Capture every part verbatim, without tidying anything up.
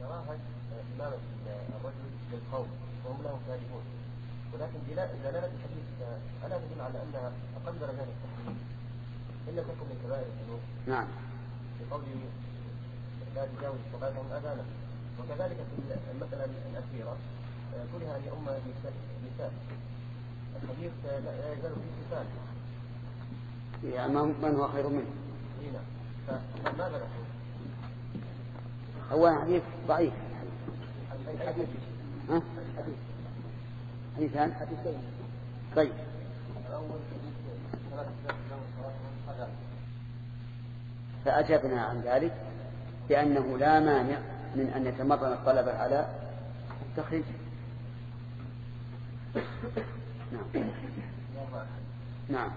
كراهة إمامة الرجل للقوم وهم لهم كارهون، ولكن دلالة الحديث ألا تدل على أنها أقل درجات التحريم إلا تكن من كبائر الذنوب. نعم. بقوله لا تجاوز صلاتهم أذانا. وكذلك في المسألة الأخيرة كره أن يؤم النساء. الحديث لا يزال فيه كفاية. يعني من هو خير منه؟ هنا. فماذا نقول؟ هو حديث ضعيف. الحديث. ها؟ حديث. حديثان. حديثين. طيب. الأول فأجبنا عن ذلك بأنه لا مانع من أن يتمرن الطلبة على التخريج. نعم. نعم.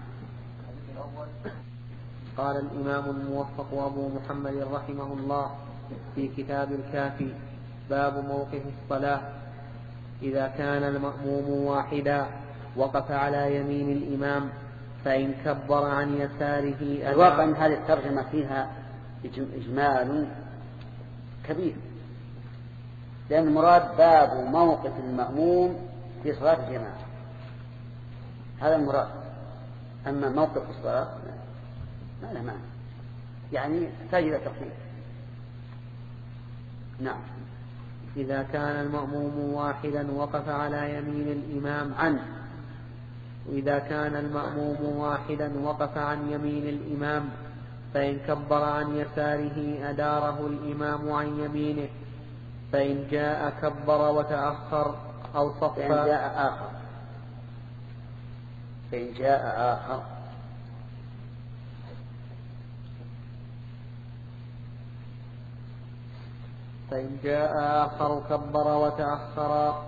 قال الإمام الموفق أبو محمد رحمه الله في كتاب الكافي: باب موقف الصلاة. إذا كان المأموم واحدا وقف على يمين الإمام فإن كبر عن يساره. الواقع أن هذه الترجمة فيها إجمال كبير، لأن المراد باب موقف المأموم في صلاة الجماعة، هذا المراد. أما موقف الصلاة ما له معنى، يعني تحتاج إلى تفصيل. نعم. إذا كان المأموم واحدا وقف على يمين الإمام عن وإذا كان المأموم واحدا وقف عن يمين الإمام فإن كبر عن يساره أداره الإمام عن يمينه، فإن جاء كبر وتأخر أو صف. فإن جاء آخر فإن جاء آخر فإن جاء آخر كبر وتأخر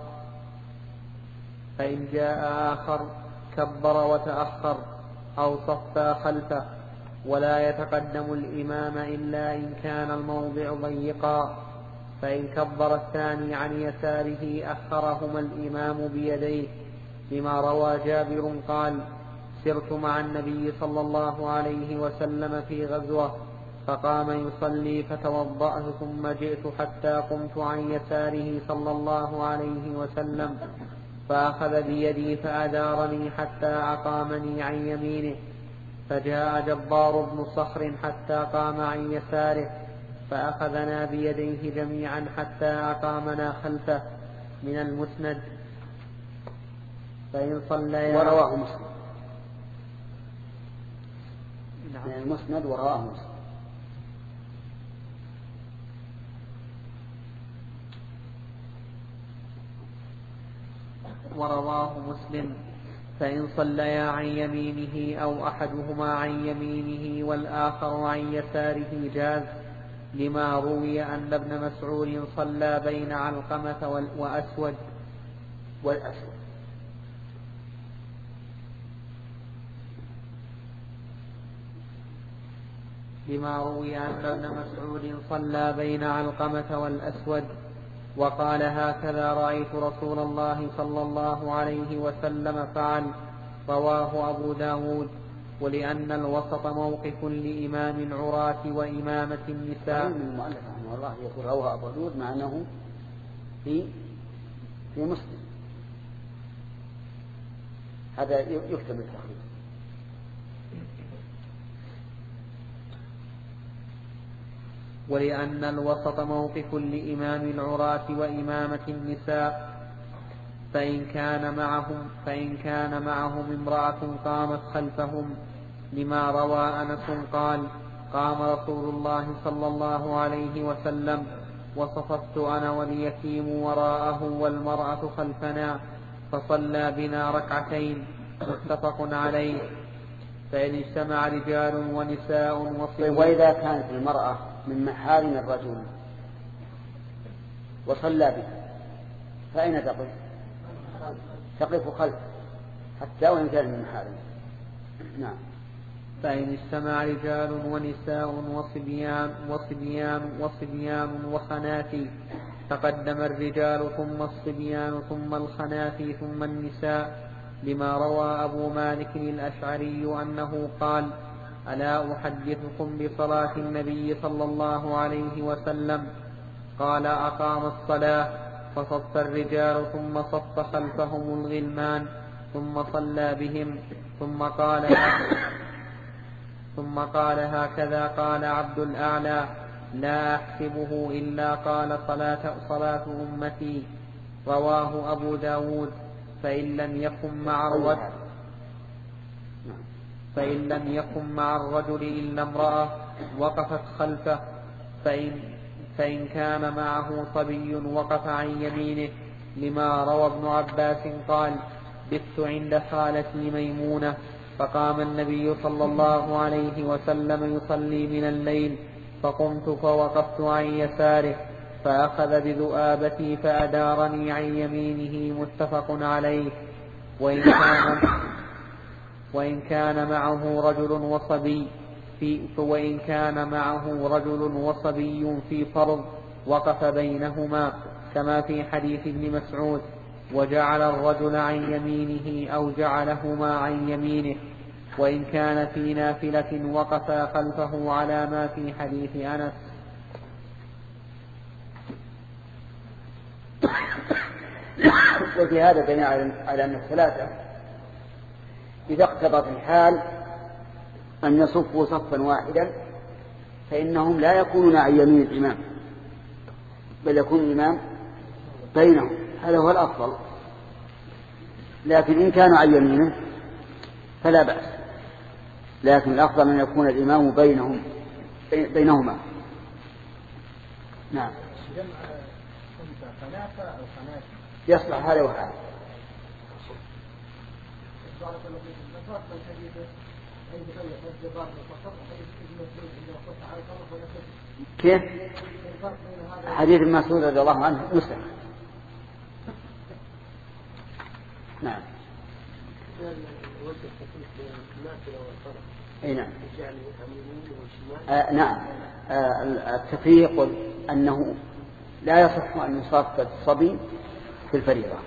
فإن جاء آخر كبر وتأخر أو صفى خلفه، ولا يتقدم الإمام إلا إن كان الموضع ضيقا. فإن كبر الثاني عن يساره أخرهما الإمام بيديه، لما روى جابر قال: سرت مع النبي صلى الله عليه وسلم في غزوة فقام يصلي فتوضأت ثم جئت حتى قمت عن يساره صلى الله عليه وسلم فأخذ بيدي فأدارني حتى أقامني عن يمينه، فجاء جبار بن صخر حتى قام عن يساره فأخذنا بيديه جميعا حتى أقامنا خلفه. من المسند. فإن صلى ورواه مسلم. من المسند ورواه مسلم. ورواه مسلم. فإن صليا عن يمينه أو أحدهما عن يمينه والآخر عن يساره جاز، لما روي أن ابن مسعود صلى بين علقمة وأسود والأسود لما روي أن ابن مسعود صلى بين علقمة والأسود وقال: هكذا رأيت رسول الله صلى الله عليه وسلم فعل. رواه أبو داود. ولأن الوسط موقف لإمام العراة وإمامة النساء. المؤلف رحمه الله يقول رواه أبو داود مع أنه في في مسلم، هذا يكتب التخريج. ولأن الوسط موقف لإمام العراة وإمامة النساء، فإن كان معهم فإن كان معهم امرأة قامت خلفهم، لما روى أنس قال: قام رسول الله صلى الله عليه وسلم وصففت أنا واليتيم وراءه والمرأة خلفنا فصلى بنا ركعتين. متفق عليه. فإن اجتمع رجال ونساء وصبيان. وإذا كانت المرأة من محارم الرجل وصلى بها فأين تقف؟ تقف خلف حتى وإن كان من محارمه. نعم. فإن اجتمع رجال ونساء وصبيان وصبيان وصبيان وخناتي تقدم الرجال ثم الصبيان ثم الخناتي ثم النساء، لما روى أبو مالك الأشعري أنه قال: ألا أحدثكم بصلاة النبي صلى الله عليه وسلم؟ قال أقام الصلاة فصف الرجال ثم صف خلفهم الغلمان ثم صلى بهم ثم قال ثم قال هكذا قال عبد الأعلى لا أحسبه إلا قال صلاة, صلاة أمتي. رواه أبو داود. فإن لم يكن مع الرجل فإن لم يكن مع الرجل إلا امرأة وقفت خلفه، فإن, فإن كان معه صبي وقف عن يمينه، لما روى ابن عباس قال بت عند خالتي ميمونة فقام النبي صلى الله عليه وسلم يصلي من الليل فقمت فوقفت عن يساره فأخذ بذؤابتي فأدارني عن يمينه. متفق عليه. وإن كان, وإن كان معه رجل وصبي في وإن كان معه رجل وصبي في فرض وقف بينهما كما في حديث ابن مسعود وجعل الرجل عن يمينه أو جعلهما عن يمينه. وإن كان في نافلة وقف خلفه على ما في حديث أنس. وفي هذا بناء على أن الثلاثة إذا اقتضت الحال أن يصفوا صفا واحدا فإنهم لا يكونون عن يمين الإمام بل يكون الإمام بينهم، هذا هو الأفضل. لكن إن كانوا عن يمينه فلا بأس، لكن الأفضل أن يكون الإمام بينهم بينهما. نعم. يصلح هذا وهذا. كيف؟ حديث مسعود رضي الله عنه مسلم. نعم. اي نعم. آه نعم. آه التفريق أنه لا يصح أن يصف الصبي في الفريضة،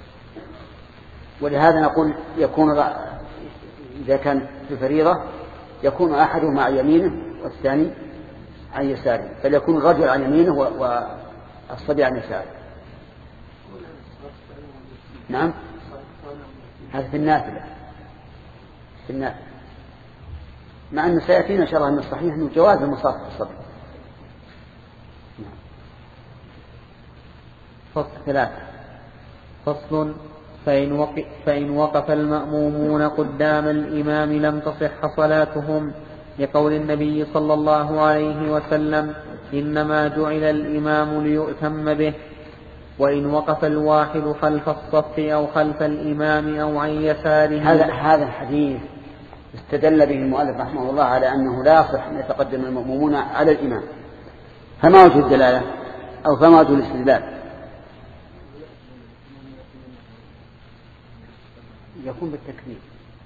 ولهذا نقول يكون إذا كان في الفريضة يكون أحدهما عن يمينه والثاني عن يساره، فليكون الرجل عن يمينه والصبي عن يساره. نعم. هذا في النافلة في النافلة مع أن سيأتينا إن شاء الله من الصحيح أنه جواز المصافحة الصبي. فصل ثلاثة. فصل فإن وقف, فإن وقف المأمومون قدام الإمام لم تصح صلاتهم، لقول النبي صلى الله عليه وسلم إنما جعل الإمام ليؤتم به. وإن وقف الواحد خلف الصف أو خلف الإمام أو عن يساره. هذا هذا الحديث استدل به المؤلف رحمه الله على أنه لا يصح أن يتقدم المأمومون على الإمام. فما وجه الدلالة أو فما وجه الاستدلال؟ يكون بالتكبير.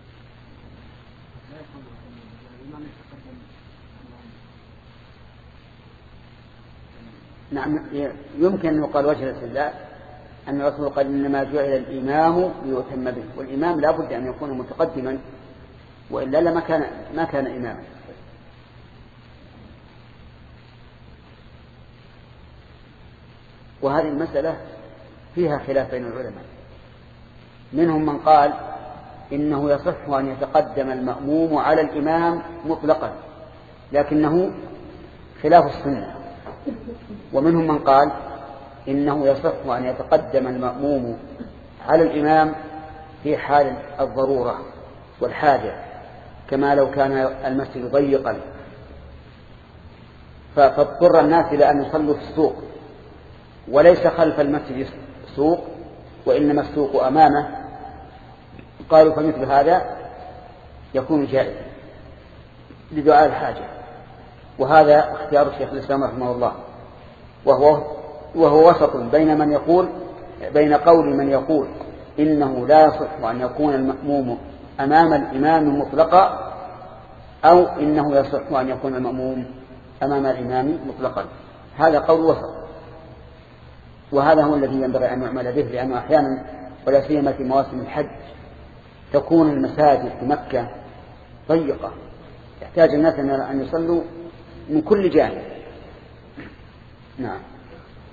نعم. يمكن أن يقال وجه الاستدلال أن الرسول قال إنما جعل الإمام ليؤتم به، والإمام لا بد أن يكون متقدما وإلا لما كان ما كان إماما. وهذه المسألة فيها خلاف بين العلماء، منهم من قال إنه يصح أن يتقدم المأموم على الإمام مطلقا لكنه خلاف السنة، ومنهم من قال إنه يصح أن يتقدم المأموم على الإمام في حال الضرورة والحاجة، كما لو كان المسجد ضيقا فاضطر الناس إلى أن يصلوا في السوق وليس خلف المسجد سوق وإنما السوق أمامه، قالوا فمثل هذا يكون جائزا لدعاء الحاجة. وهذا اختيار الشيخ الإسلام رحمه الله، وهو, وهو وسط بين من يقول بين قول من يقول إنه لا يصح أن يكون المأموم أمام الإمام مطلقا أو إنه يصح أن يكون المأموم أمام الإمام مطلقا. هذا قول وسط، وهذا هو الذي ينبغي أن يعمل به، لأنه أحيانا ولا سيما في مواسم الحج تكون المساجد في مكة ضيقة يحتاج الناس أن يصلوا من كل جانب. نعم.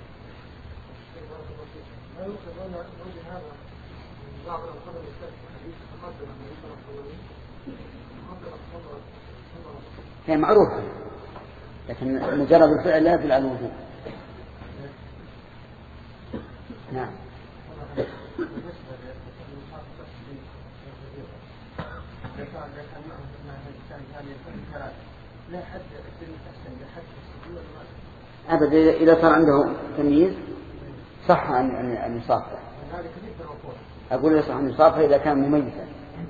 هي معروفة، لكن مجرد الفعل لا يدل على الوجوب. نعم. أبدا إذا صار عنده تمييز صح أن يصافح. أقول يصح أن يصافح إذا كان مميزا.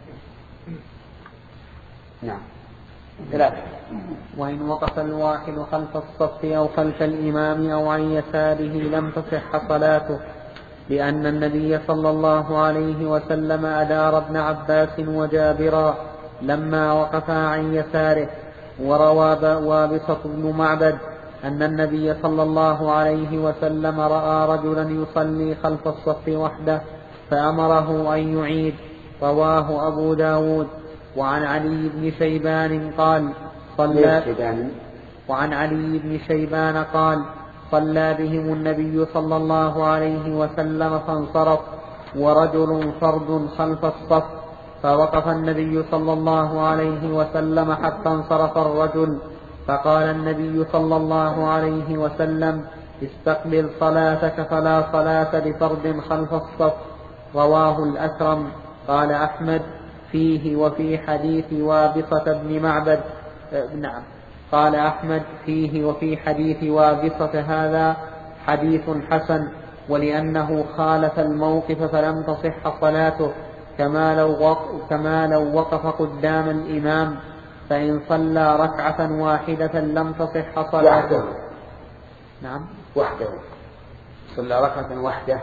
نعم. ثلاثة. وإن وقف الواحد خلف الصف أو خلف الإمام أو عن يساره لم تصح صلاته، لأن النبي صلى الله عليه وسلم أدار ابن عباس وجابرا لما وقفا عن يساره. وروى وابصة بن معبد أن النبي صلى الله عليه وسلم رأى رجلا يصلي خلف الصف وحده فأمره أن يعيد. رواه أبو داود. وعن علي بن شيبان قال صلى وعن علي بن شيبان قال صلى بهم النبي صلى الله عليه وسلم فانصرف ورجل فرد خلف الصف، فوقف النبي صلى الله عليه وسلم حتى انصرف الرجل، فقال النبي صلى الله عليه وسلم استقبل صلاتك فلا صلاة لفرد خلف الصف. رواه الأكرم. قال أحمد فيه وفي حديث وابصة بن معبد. نعم. قال أحمد فيه وفي حديث وابصة هذا حديث حسن، ولأنه خالف الموقف فلم تصح صلاته، كما لو وقف, كما لو وقف قدام الإمام فإن صلى ركعة واحدة لم تصح صلاته. نعم. وحده صلى ركعة واحدة.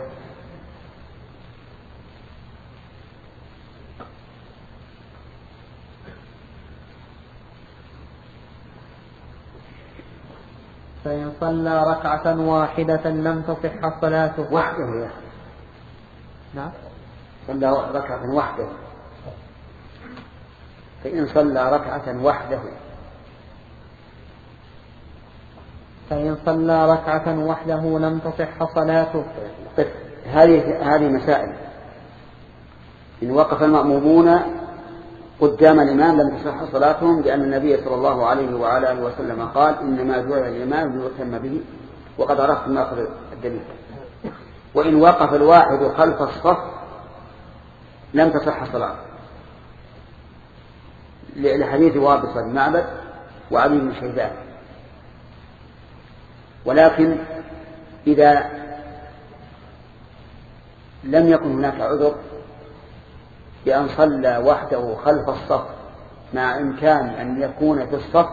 فإن صلى ركعة واحدة لم تصح صلاته. وحده يا نعم. صلى ركعة وحده. فإن صلى ركعة وحده فإن صلى ركعة وحده لم تصح صلاته. هذه هذه مسائل. إن وقف المأمومون قدام الإمام لم تصح صلاتهم، لأن النبي صلى الله عليه وعلى آله وسلم قال إنما جعل الإمام ليؤتم به، وقد عرفت ماخذ الدليل. وإن وقف الواحد خلف الصف لم تصح صلاته، لحديث وابصة بن معبد وعلي بن شيبان. ولكن إذا لم يكن هناك عذر بأن صلى وحده خلف الصف مع إمكان أن يكون في الصف،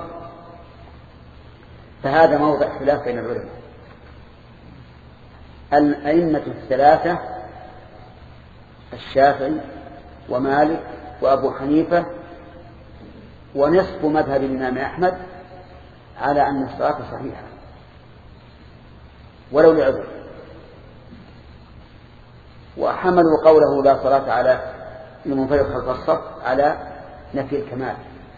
فهذا موضع خلاف بين العلماء. الأئمة الثلاثة الشافعي ومالك وأبو حنيفة ونصف مذهب الإمام أحمد على أن الصلاة صحيحة ولو لعذر، وحملوا قوله لا صلاة على المنفرد خلف الصف على نفي الكمال،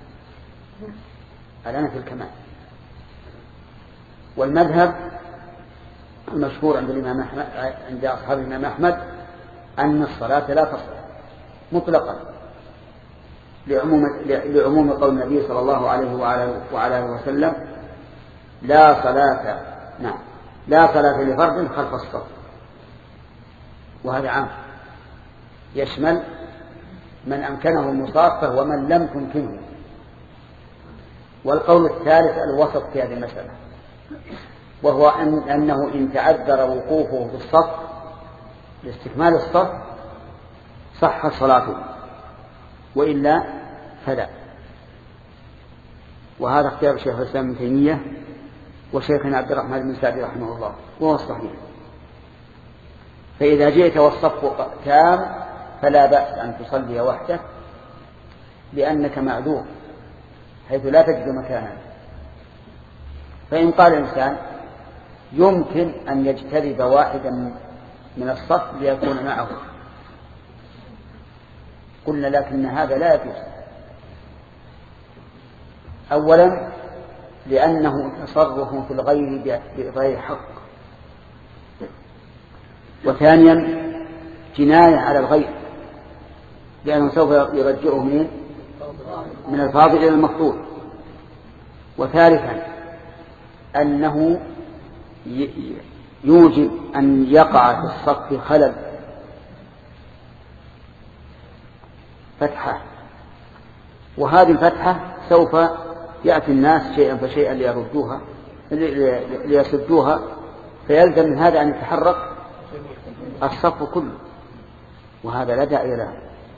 على نفي الكمال. والمذهب المشهور عند الإمام أحمد عند أصحاب الإمام أحمد أن الصلاة لا تصح مطلقا، لعموم لعموم قول النبي صلى الله عليه وعلى آله وسلم لا صلاة نعم لا صلاة لفرد خلف الصف، وهذا عام يشمل من أمكنه المصافة ومن لم تمكنه. والقول الثالث الوسط في هذه المسألة، وهو أن أنه إن تعذر وقوفه في الصف لاستكمال الصف صحت صلاته، وإلا فلا. وهذا اختيار شيخ الإسلام ابن تيمية وشيخنا عبد الرحمن بن سعدي رحمه الله، وهو الصحيح. فإذا جئت والصف تام فلا بأس أن تصلي وحدك، لأنك معذور حيث لا تجد مكانا. فإن قال الإنسان يمكن أن يجتذب واحدا من الصف ليكون معه، قلنا لكن هذا لا يجوز. أولا لأنه تصرف في الغير بغير حق، وثانيا جناية على الغير، لأنه سوف يرجعه من من الفاضل إلى المفضول. وثالثا أنه يوجب أن يقع في الصف خلل، فتحة، وهذه الفتحة سوف يأتي الناس شيئا فشيئا ليردوها ليسدوها، فيلزم من هذا أن يتحرك الصف كله، وهذا لا داعي له.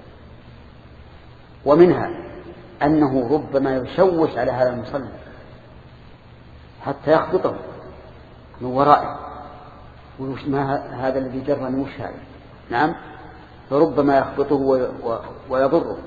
ومنها أنه ربما يشوش على هذا المصلي حتى يخبطه من ورائه، وش ما هذا الذي جرني وش هذا؟ نعم، فربما يخبطه ويضره.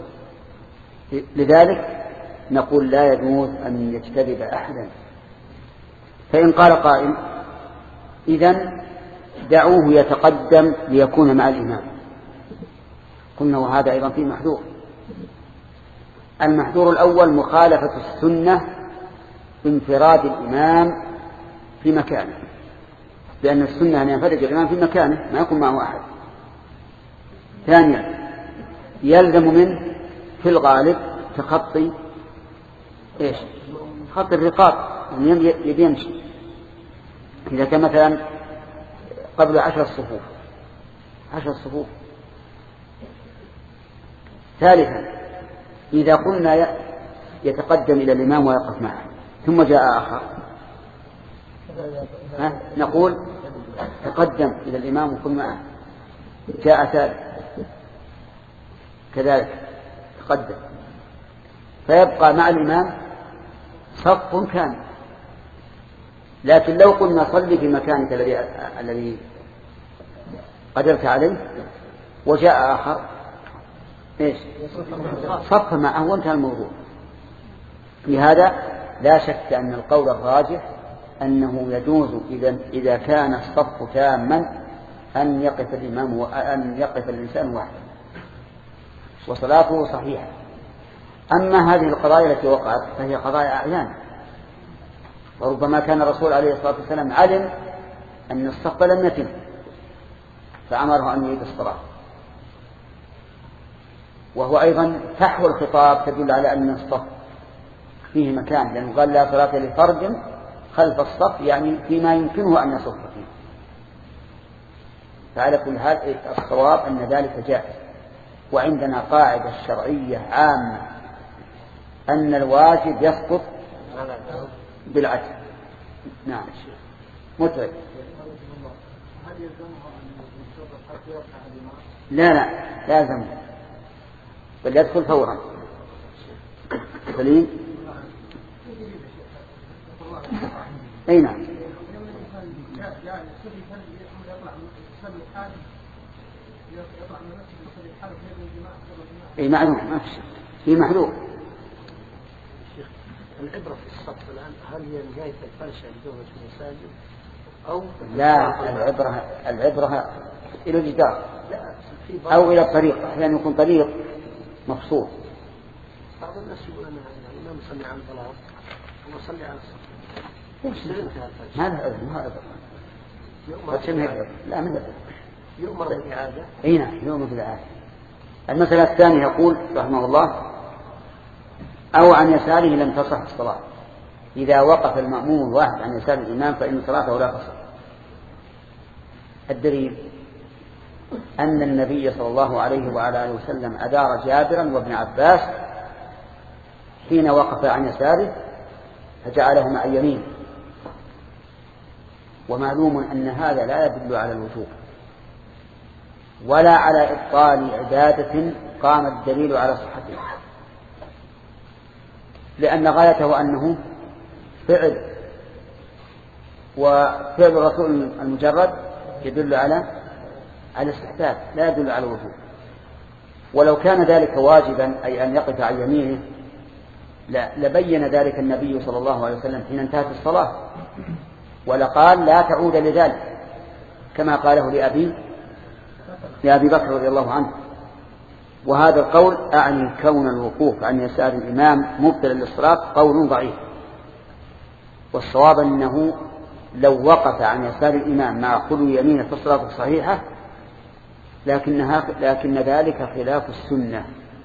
لذلك نقول لا يجوز أن يجتذب أحدا. فإن قال قائل إذن دعوه يتقدم ليكون مع الإمام، قلنا وهذا أيضا فيه محذور. المحذور الأول مخالفة السنة انفراد الإمام في مكانه، لأن السنة أن ينفرد الإمام في مكانه ما يكون معه أحد. ثانيا يلزم منه في الغالب تخطي إيش؟ خط الرقاب، يعني يمشي إذا كان مثلا قبل عشر صفوف عشر صفوف. ثالثا إذا قلنا يتقدم إلى الإمام ويقف معه ثم جاء آخر، ها؟ نقول تقدم إلى الإمام وكن معه، جاء ثالث كذلك تقدم، فيبقى مع الإمام صف كامل. لكن لو قلنا صلي في مكانك الذي الذي قدرت عليه وجاء آخر إيش؟ صف معه وانتهى الموضوع. في هذا لا شك أن القول الراجح أنه يجوز إذا إذا كان الصف تاما أن يقف الإمام وأن يقف الإنسان وحده وصلاته صحيحة. أما هذه القضايا التي وقعت فهي قضايا أعيان، وربما كان الرسول عليه الصلاة والسلام علم أن الصف لم يتم فأمره أن يعيد الصلاة. وهو أيضا فحوى الخطاب تدل على أن الصف فيه مكان، لأنه قال لا صلاة لفرد خلف الصف، يعني فيما يمكنه أن يصف فيه. فعلى كل حال الصواب أن ذلك جائز. وعندنا قاعدة شرعية عامة أن الواجب يسقط بالعدل. نعم متعب. لا لا لازم بل يدخل فورا. سليم. أي نعم. أي معلوم ما في شيء في محلول. العبرة في الصف الآن هل هي نهاية الفرشة لدورة المساجد أو لا؟ العبرة العبرة إلى الجدار أو إلى الطريق، أحيانا يكون طريق مفصول. بعض الناس يقول أن الإمام يصلي على الطلاق ويصلي على الصف. هذا هذا هذا لا من هذا يؤمر بالإعادة. أي نعم يؤمر بالإعادة. المسألة الثانية يقول رحمه الله أو عن يساره لم تصح الصلاة. إذا وقف المأموم واحد عن يسار الإمام فإن صلاته لا تصح. الدليل أن النبي صلى الله عليه وعلى آله وسلم أدار جابرا وابن عباس حين وقف عن يساره فجعلهما عن يمينه، ومعلوم أن هذا لا يدل على الوجوب ولا على إبطال عبادة قام الدليل على صحتها، لأن غايته أنه فعل، وفعل الرسول المجرد يدل على على الاستحباب لا يدل على الوجوب. ولو كان ذلك واجبا أي أن يقف عن يمينه لبين ذلك النبي صلى الله عليه وسلم حين انتهت الصلاة ولقال لا تعود لذلك كما قاله لأبي لأبي بكر رضي الله عنه. وهذا القول أعني كون الوقوف عن يسار الإمام مبطلا للصلاة قول ضعيف، والصواب أنه لو وقف عن يسار الإمام مع خلو يمينه في الصلاة الصحيحة لكنها لكن ذلك خلاف السنة.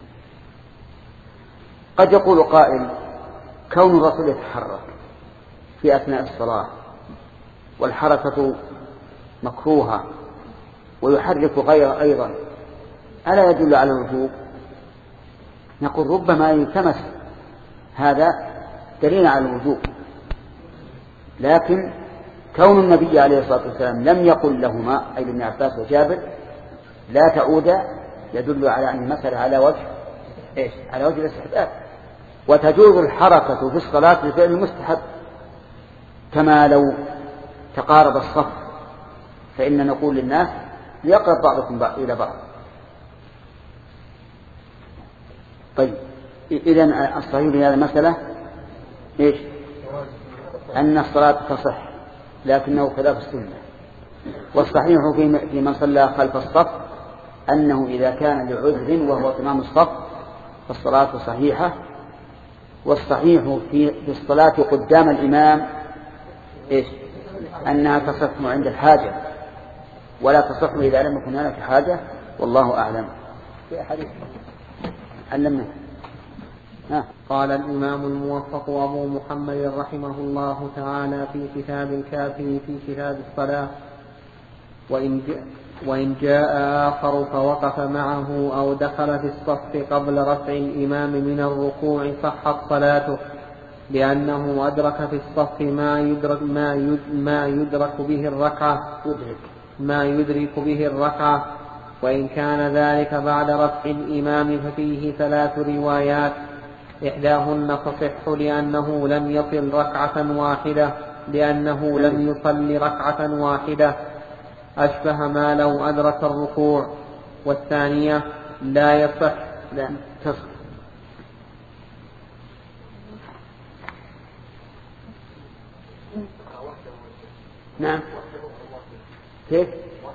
قد يقول قائل: كون الرسول يتحرك في أثناء الصلاة والحركة مكروهة ويحرك غيره أيضا، ألا يدل على الوجوب؟ نقول: ربما يلتمس هذا دليل على الوجوب، لكن كون النبي عليه الصلاة والسلام لم يقل لهما، أي ابن عباس وجابر، لا تعود، يدل على أن المسألة على وجه إيش؟ على وجه الاستحباب، وتجوز الحركة في الصلاة لفعل المستحب، كما لو تقارب الصف فإن نقول للناس: ليقرب بعضكم إلى بعض. طيب، إذن الصحيح في هذه المسألة إيش؟ أن الصلاة تصح، لكنه خلاف السنة. والصحيح في من صلى خلف الصف أنه إذا كان لعذر وهو تمام الصف فالصلاة صحيحة. والصحيح في الصلاة قدام الإمام إيش؟ أنها تصح عند الحاجة، ولا تصح إذا لم يكن هناك حاجة، والله أعلم. في حديث علمنا. قال الإمام الموفق أبو محمد رحمه الله تعالى في كتاب الكافي في كتاب الصلاة: وإن جاء, وإن جاء آخر فوقف معه أو دخل في الصف قبل رفع الإمام من الركوع صحت صلاته، لأنه أدرك في الصف ما يدرك, ما يد ما يدرك به الركعة ما يدرك به الركعة وإن كان ذلك بعد رفع الإمام ففيه ثلاث روايات: إحداهن تصح لأنه لم يصل ركعة واحدة لأنه لم يصل ركعة واحدة أشبه ما لو أدرك الركوع، والثانية لا يصح لا تصح. نعم. كيف؟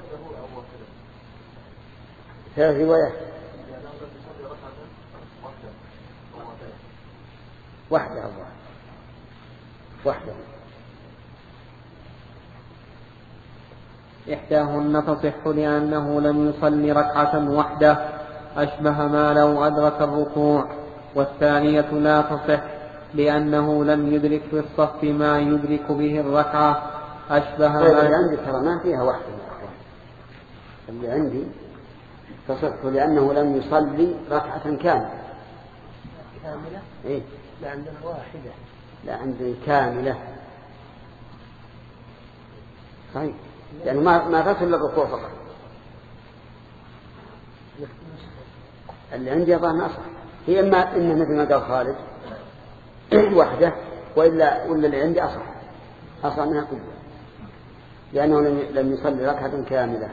ثلاث روايات. واحدة الله واحدة. إحداهن تصح لأنه لم يصل ركعة واحدة أشبه ما لو أدرك الركوع، والثانية لا تصح لأنه لم يدرك في الصف ما يدرك به الركعة أشبه ما. اللي عندي ترى ما فيها واحدة، اللي عندي تصح لأنه لم يصلي ركعة كاملة. كاملة؟ إيه؟ لا عندنا واحدة. لا عندي كاملة. صحيح، يعني ما ما تصل للركوع فقط. اللي عندي أظن ما صح، هي إما إنه مثل ما قال خالد واحدة، وإلا ولا اللي عندي أصح أصح منها كلها، لأنه لم يصلي ركعة كاملة.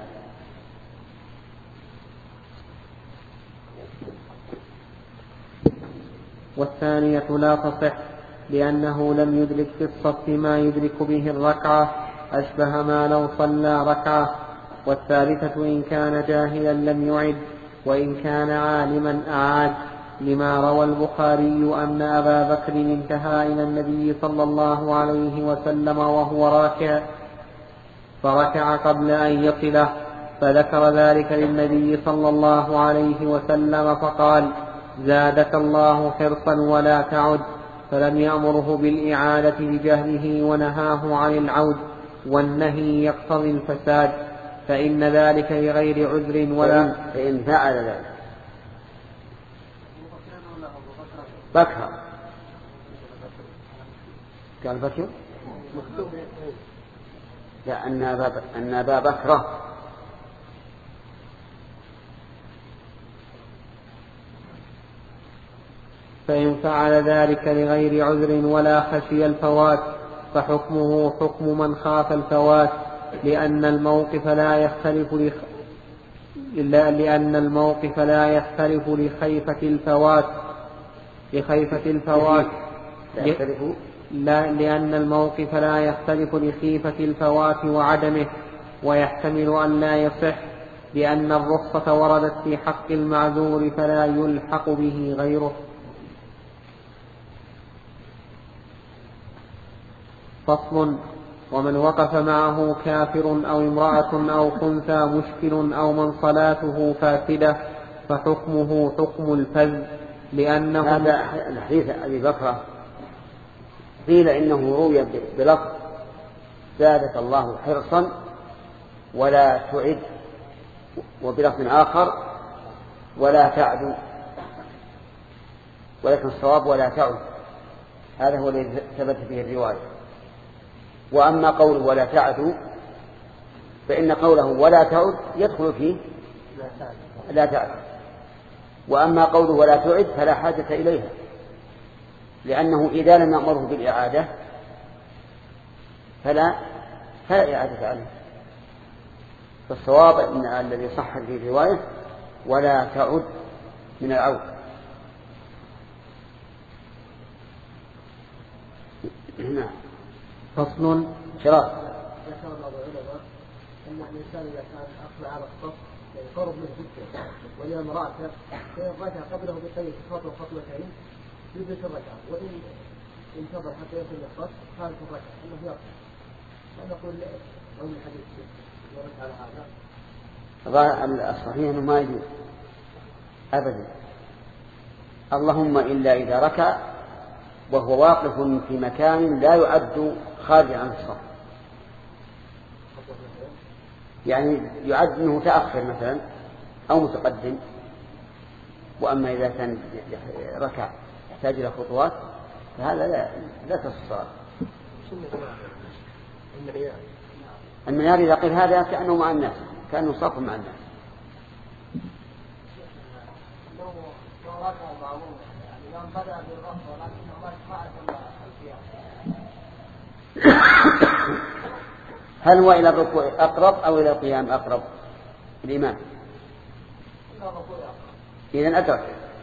والثانية لا تصح لأنه لم يدرك في الصف ما يدرك به الركعة أشبه ما لو صلى ركعة. والثالثة إن كان جاهلا لم يعد، وإن كان عالما أعاد، لما روى البخاري أن أبا بكر انتهى إلى النبي صلى الله عليه وسلم وهو راكع فركع قبل أن يصله، فذكر ذلك للنبي صلى الله عليه وسلم فقال: زادك الله حرصا ولا تعد، فلم يأمره بالإعادة لجهله ونهاه عن العود، والنهي يقتضي الفساد، فإن ذلك لغير عذر ولا. فإن فعل ذلك بكر قال بكر لا أن أبا أن أبا بكر فإن فعل ذلك لغير عذر ولا خشي الفوات فحكمه حكم من خاف الفوات، لأن الموقف لا يختلف لخ... لأن الموقف لا يختلف لخيفة الفوات لخيفة الفوات لا لأن الموقف لا يختلف لخيفة الفوات وعدمه، ويحتمل أن لا يصح، لأن الرخصة وردت في حق المعذور فلا يلحق به غيره. فصل: ومن وقف معه كافر أو امرأة أو خنثى مشكل أو من صلاته فاسدة فحكمه حكم الفذ لأنه هذا الحديث أبي بكر قيل إنه روي بلفظ زادك الله حرصا ولا تعد، وبلفظ آخر ولا تعد، ولكن الصواب ولا تعد، هذا هو الذي ثبت فيه الرواية. وأما قوله ولا تعد فإن قوله ولا تعد يدخل فيه لا تعد، وأما قوله ولا تعد فلا حاجة إليها، لأنه إذا لم يأمره بالإعادة فلا فلا إعادة عليه. فالصواب أن الذي صح في الرواية ولا تعد من العود. نعم. فصل شراط. ذكر بعض العلماء أن الإنسان إذا كان أقبل على الصف يعني قرب منه جدا والإمام راكع فإن ركع قبله بقيد خطوة خطوتين يدرك الركعة، وإن انتظر حتى يصل للصف خارج الركعة أنه يركع. فنقول لهم الحديث يرد على هذا. الصحيح أنه ما يجوز أبدا، اللهم إلا إذا ركع وهو واقف في مكان لا يعد خارج عن الصف، يعني يعد أنه تأخر مثلا أو متقدم. وأما إذا كان ركع يحتاج إلى خطوات فهذا لا لا تصار. المعيار إذا قيل هذا كأنه مع الناس، كأنه صف مع الناس. هل هو إلى الركوع أقرب أو إلى القيام أقرب؟ الإمام إذن أدرك.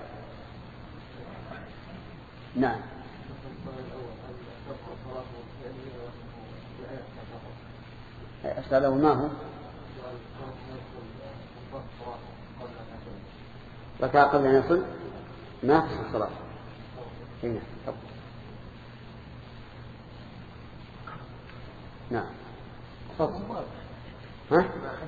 نعم. أسأله ما هو ركع قبل أن يصل ما في الصلاة. هنا نعم. ها؟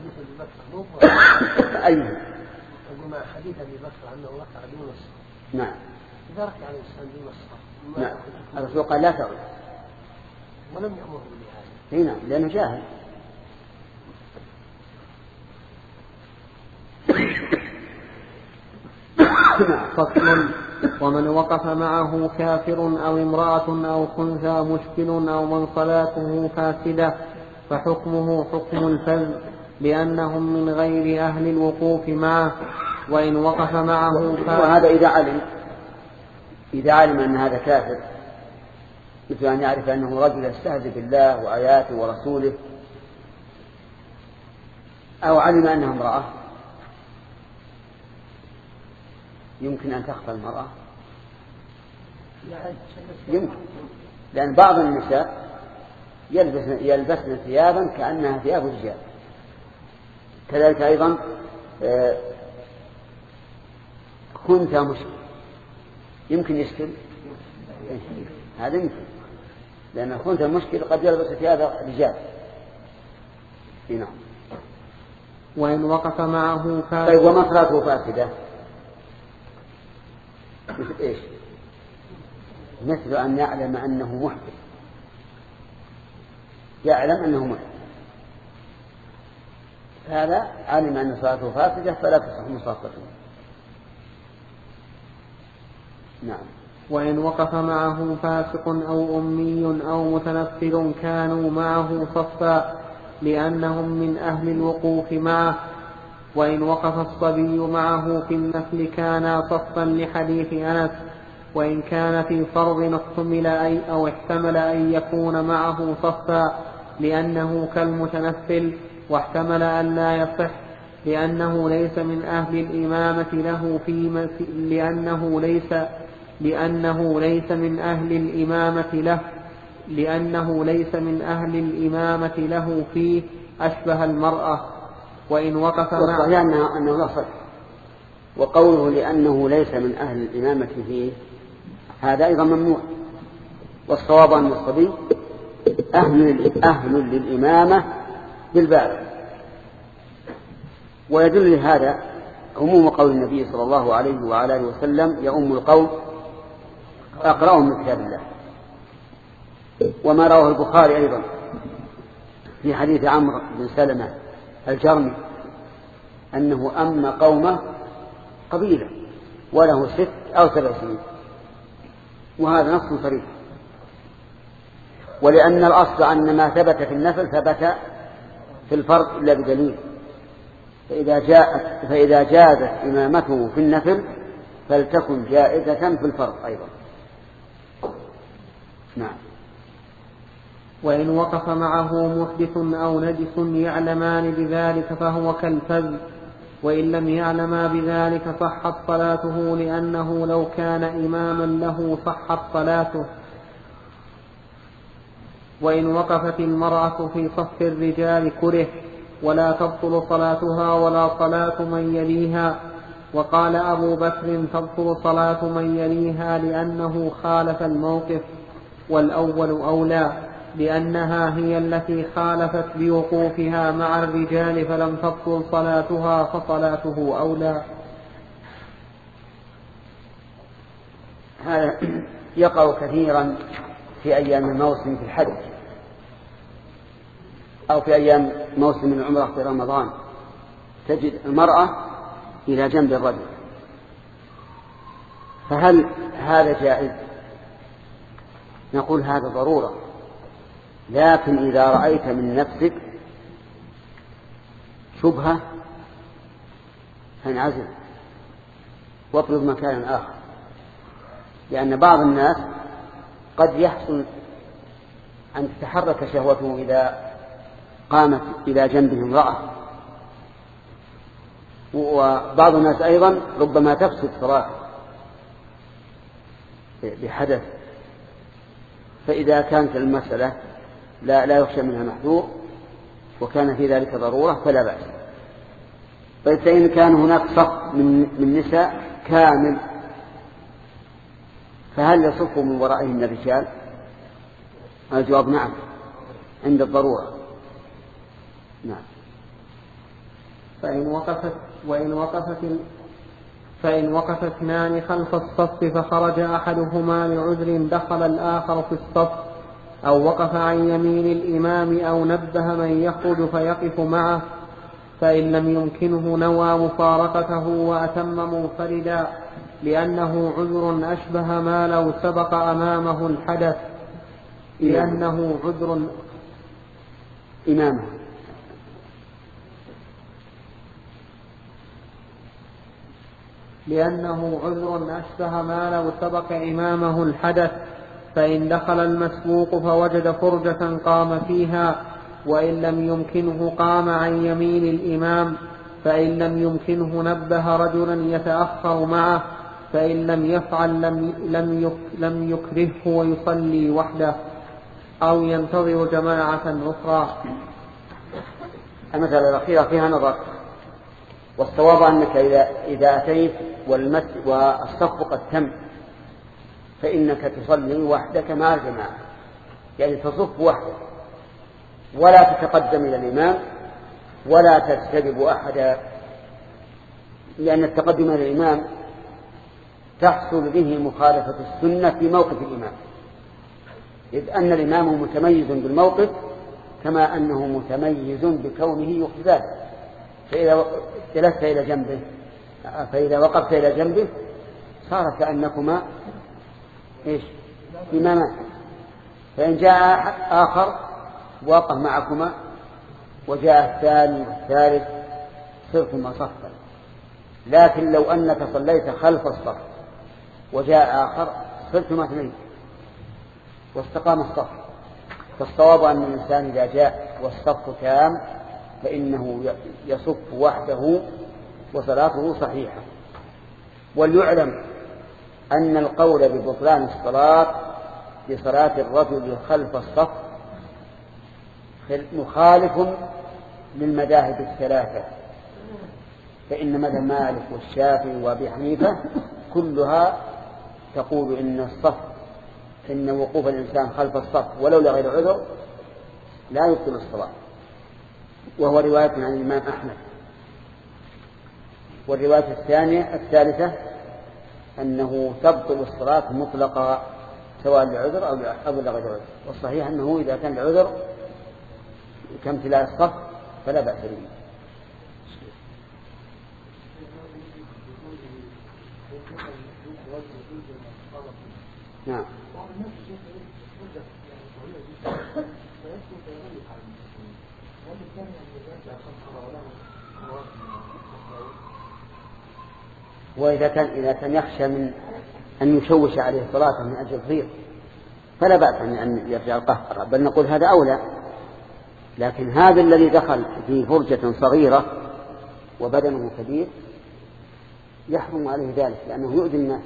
أيه؟ مع حديث أبي بكر أنه ركع دون الصف. نعم. إذا ركع الإنسان دون الصف. نعم. الرسول قال لا تعود. ولم يأمره بالإعادة. هنا لأنه جاهل. فصل. ومن وقف معه كافر أو امرأة أو خنثى مشكل أو من صلاته فاسدة فحكمه حكم الفذ لأنهم من غير أهل الوقوف معه. وإن وقف معه كافر. وهذا إذا علم إذا علم أن هذا كافر، مثل أن يعرف أنه رجل يستهزئ بالله وآياته ورسوله، أو علم أنها امرأة. يمكن أن تخفى المرأة، يمكن، لأن بعض النساء يلبسن, يلبسن ثيابا كأنها ثياب الرجال. كذلك أيضا خنثى مشكل يمكن يشكل، هذا يمكن، لأن الخنثى المشكل قد يلبس ثياب الرجال. نعم. وإن وقف معه كافر. طيب وما صلاته فاسدة؟ مثل إيش؟ مثل أن يعلم أنه محدث، يعلم أنه محدث، هذا علم أن صلاته فاسدة فلا تصح مصافته. نعم. وإن وقف معه فاسق أو أمي أو متنفل كانوا معه صفا لأنهم من أهل الوقوف معه. وإن وقف الصبي معه في النفل كانا صفا لحديث أنس. وإن كان في فرض احتمل أي أو احتمل أن يكون معه صفا لأنه كالمتنفل، واحتمل أن لا يصح لأنه ليس من أهل الإمامة له في لأنه ليس لأنه ليس من أهل الإمامة له لأنه ليس من أهل الإمامة له فيه أشبه المرأة. وإن وقف معه أنه, أنه لا صح. وقوله لأنه ليس من أهل الإمامة فيه هذا أيضا ممنوع. والصواب أن الصبي أهل, أهل للإمامة بالباب. ويدل لهذا عموم قول النبي صلى الله عليه وعلى آله وسلم يؤم القوم أقرأهم من كتاب الله. وما رواه البخاري أيضا في حديث عمرو بن سلمة الجرمي أنه أم قومه قبيلة وله ست أو سبع سنين، وهذا نص صريح. ولأن الأصل أن ما ثبت في النفل ثبت في الفرض إلا بدليل، فإذا جاءت فإذا جازت إمامته في النفل فلتكن جائزة في الفرض أيضا. نعم. وإن وقف معه محدث أو نجس يعلمان بذلك فهو كالفذ، وإن لم يعلما بذلك صحت صلاته، لأنه لو كان إماما له صحت صلاته. وإن وقفت المرأة في صف الرجال كره، ولا تبطل صلاتها ولا صلاة من يليها. وقال أبو بكر تبطل صلاة من يليها لأنه خالف الموقف، والأول أولى، لأنها هي التي خالفت بوقوفها مع الرجال فلم تبطل صلاتها فصلاته أولى. هذا يقع كثيرا في أيام الموسم في الحج، أو في أيام موسم العمرة في رمضان، تجد المرأة إلى جنب الرجل، فهل هذا جائز؟ نقول هذا ضرورة، لكن إذا رأيت من نفسك شبهة فانعزل واطلب مكانا آخر، لأن بعض الناس قد يحصل أن تتحرك شهوته إذا قامت إلى جنبه امرأة، وبعض الناس أيضا ربما تفسد صلاته بحدث، فإذا كانت المسألة لا, لا يخشى منها محذور وكان في ذلك ضرورة فلا بأس. فإن كان هناك صف من, من نساء كامل فهل يصف من ورائهم الرجال؟ الجواب نعم عند الضرورة. نعم. فإن وقفت وإن وقفت فإن وقف اثنان خلف الصف فخرج أحدهما لعذر دخل الآخر في الصف، أو وقف عن يمين الإمام أو نبه من يخرج فيقف معه، فإن لم يمكنه نوى مفارقته وأتم منفردا، لأنه عذر أشبه ما لو سبق أمامه الحدث، لأنه عذر إمامه لأنه عذر أشبه ما لو سبق إمامه الحدث. فإن دخل المسبوق فوجد فرجة قام فيها، وإن لم يمكنه قام عن يمين الإمام، فإن لم يمكنه نبه رجلا يتأخر معه، فإن لم يفعل لم, لم, لم يكرهه ويصلي وحده أو ينتظر جماعة أخرى. المسألة الأخيرة فيها نظر، والصواب أنك إذا, إذا أتيت والصف قد تم فإنك تصلي وحدك مع الجماعة، يعني تصف وحدك ولا تتقدم إلى الإمام ولا تستجب أحدا، لأن التقدم إلى الإمام تحصل به مخالفة السنة في موقف الإمام، إذ أن الإمام متميز بالموقف كما أنه متميز بكونه يقتدى. فإذا جلست إلى جنبه فإذا وقفت إلى جنبه صار كأنكما إيش إمامان، فإن جاء آخر وقف معكما وجاء الثاني والثالث صرتما صفا. لكن لو أنك صليت خلف الصف وجاء آخر صرتما اثنين واستقام الصف. فالصواب أن الإنسان إذا جاء والصف تام فإنه يصف وحده وصلاته صحيحة. وليعلم أن القول ببطلان الصلاة لصلاة الرجل خلف الصف مخالف للمذاهب الثلاثة، فإن مذهب مالك والشافعي وأبي حنيفة كلها تقول إن الصف إن وقوف الإنسان خلف الصف ولو لغير عذر لا يبطل الصلاة، وهو رواية عن الإمام أحمد. والرواية الثانية الثالثة أنه تبطل الصلاة مطلقا سواء لعذر أو لغير عذر، والصحيح أنه إذا كان العذر كامتلاء الصف فلا بأس به. نعم. وإذا كان إذا كان يخشى من أن يشوش عليه صلاة من أجل الفريض فلا بأس أن يرجع القهقرة، بل نقول هذا أولى. لكن هذا الذي دخل في فرجة صغيرة وبدنه كبير يحرم عليه ذلك لأنه يؤذي الناس.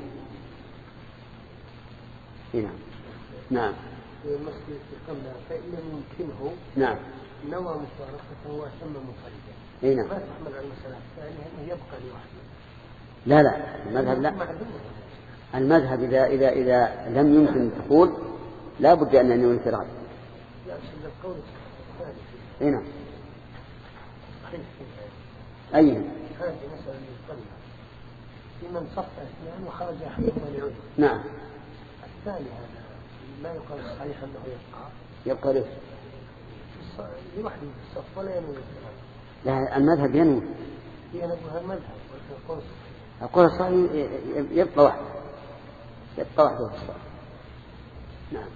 نعم. نعم. المسجد قبل فإن يمكنه نعم نوى مفارقة وسمى منفردا. اي نعم. ما تحمل على المسألة الثانية أنه يبقى لوحده. لا لا المذهب لا. المذهب إذا إذا إذا لم يمكن الدخول لا بد أن ينوي انفراد. لا أشهد القول الثالث. اي نعم. أي. هذه مسألة للقلب. في من صف اثنان وخرج أحدهما لعذر. نعم. الثاني هذا لا يقال صحيح أنه يبقى. يبقى ليش؟ لوحده في الصف ولا ينوي الانفراد. لا المذهب ينوي. ينوي المذهب والقول. القول الصحيح يبقى وحده. يبقى وحده في الصف. نعم.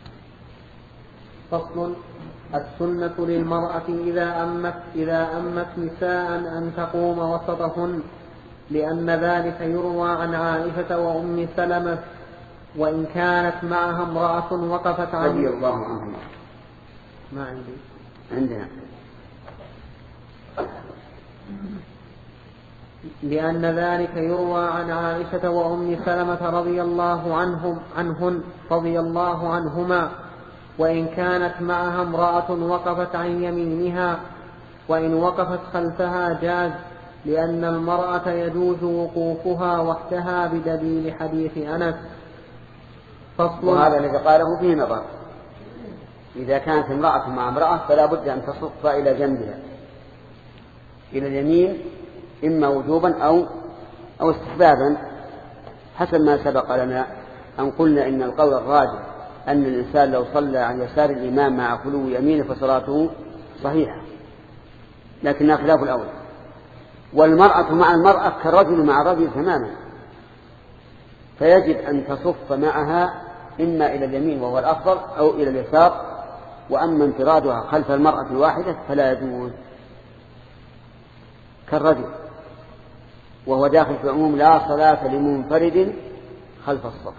فصل. السنة للمرأة إذا أمت إذا أمت نساء أن تقوم وسطهن، لأن ذلك يروى عن عائشة وأم سلمة، وإن كانت معها امرأة وقفت عنه رضي الله عنهما. ما عندي. عندنا. لأن ذلك يروى عن عائشة وأم سلمة رضي الله عنهم عنهن رضي الله عنهما، وإن كانت معها امرأة وقفت عن يمينها، وإن وقفت خلفها جاز، لأن المرأة يجوز وقوفها وحدها بدليل حديث أنس. فصل. وهذا الذي قاله فيه نظر. إذا كانت امرأة مع امرأة فلا بد أن تصف إلى جنبها إلى اليمين، إما وجوبا أو أو استحبابا حسب ما سبق لنا أن قلنا إن القول الراجح أن الإنسان لو صلى عن يسار الإمام مع خلو يمينه فصلاته صحيحة، لكنها خلاف الأول. والمرأة مع المرأة كالرجل مع الرجل تماما، فيجب أن تصف معها إما إلى اليمين وهو الأفضل أو إلى اليسار، وأما انفرادها خلف المرأة الواحدة فلا يجوز كالرجل، وهو داخل في عموم لا صلاة لمنفرد خلف الصف.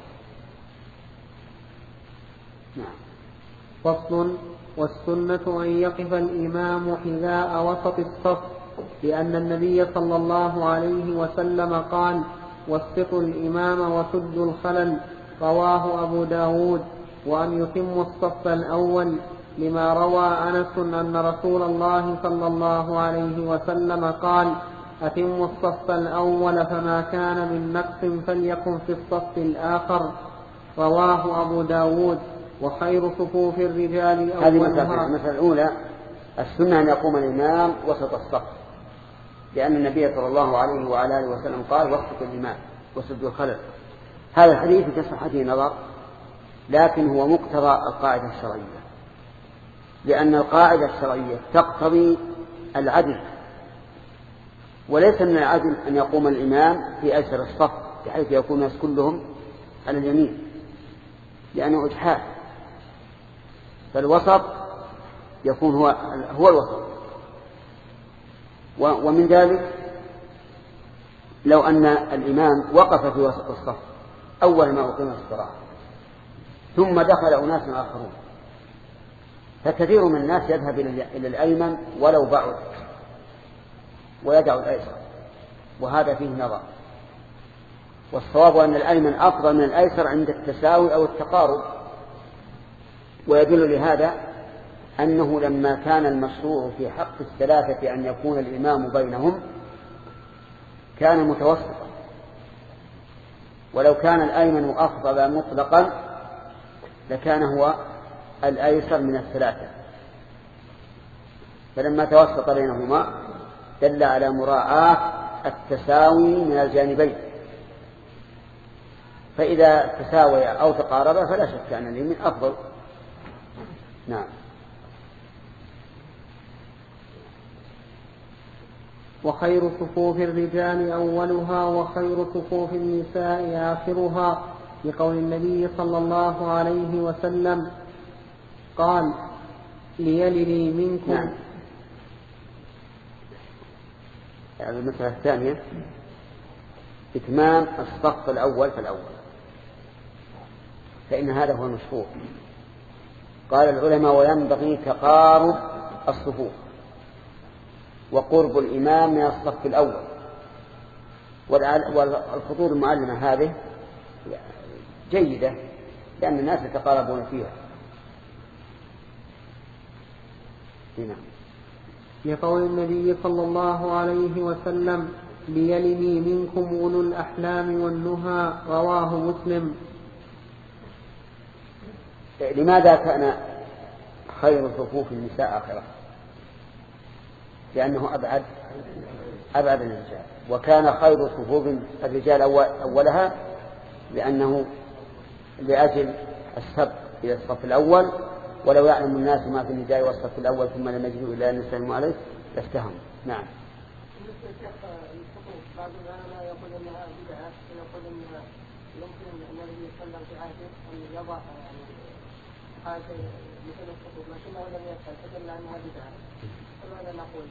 نعم. فصل. والسنة أن يقف الإمام حذاء وسط الصف، لأن النبي صلى الله عليه وسلم قال: وسطوا الإمام وسدوا الخلل، رواه أبو داود. وأن يتموا الصف الأول، لما روى أنس أن رسول الله صلى الله عليه وسلم قال: أتموا الصف الأول، فما كان من نقص فليكن في الصف الآخر، رواه أبو داود. وخير صفوف الرجال أولها. هذه المسألة الأولى، السنة أن يقوم الإمام وسط الصف، لأن النبي صلى الله عليه وعلى آله وسلم قال: وسط الإمام وسد الخلل. هذا الحديث في صحته نظر، لكن هو مقتضى القاعدة الشرعية، لأن القاعدة الشرعية تقتضي العدل، وليس من العدل أن يقوم الإمام في أيسر الصف بحيث يكون الناس كلهم على اليمين، لأنه إجحاف. فالوسط يكون هو هو الوسط. ومن ذلك لو أن الإمام وقف في وسط الصف أول ما أقيمت الصلاة ثم دخل أناس آخرون، فكثير من الناس يذهب إلى الأيمن ولو بعد ويدع الأيسر، وهذا فيه نظر. والصواب أن الأيمن أفضل من الأيسر عند التساوي أو التقارب. ويدل لهذا أنه لما كان المشروع في حق الثلاثة أن يكون الإمام بينهم كان متوسطا، ولو كان الأيمن أفضل مطلقا لكان هو الأيسر من الثلاثة. فلما توسط بينهما دل على مراعاة التساوي من الجانبين، فإذا تساوي أو تقارب فلا شك أن اليمين أفضل. نعم. وخير صفوف الرجال أولها وخير صفوف النساء آخرها، لقول النبي صلى الله عليه وسلم قال ليلني منكم. نعم. يعني المسألة الثانية إتمام الصف الأول فالأول، فإن هذا هو المشهور. قال العلماء وينبغي تقارب الصفوف وقرب الإمام من الصف الأول، والخطوط المعلمة هذه جيدة لأن الناس يتقاربون فيها. هنا. لقول النبي صلى الله عليه وسلم ليلني منكم أولو الأحلام والنهى، رواه مسلم. لماذا كان خير صفوف النساء آخرة؟ لأنه أبعد أبعد الرجال، وكان خير صفوف الرجال أولها لأنه لأجل السبق إلى الصف الأول، ولو يعلم الناس ما في النداء والصف الأول ثم لم يجدوا إلا أن يسلموا عليه لاستهموا. نعم. بعض العلماء يقول انها بدعه، يقول انها يمكن ان النبي صلى الله عليه وسلم في عهده ان يضع حاجه مثل الخطوط لكنه لم يفعل فدل انها بدعه، فماذا نقول؟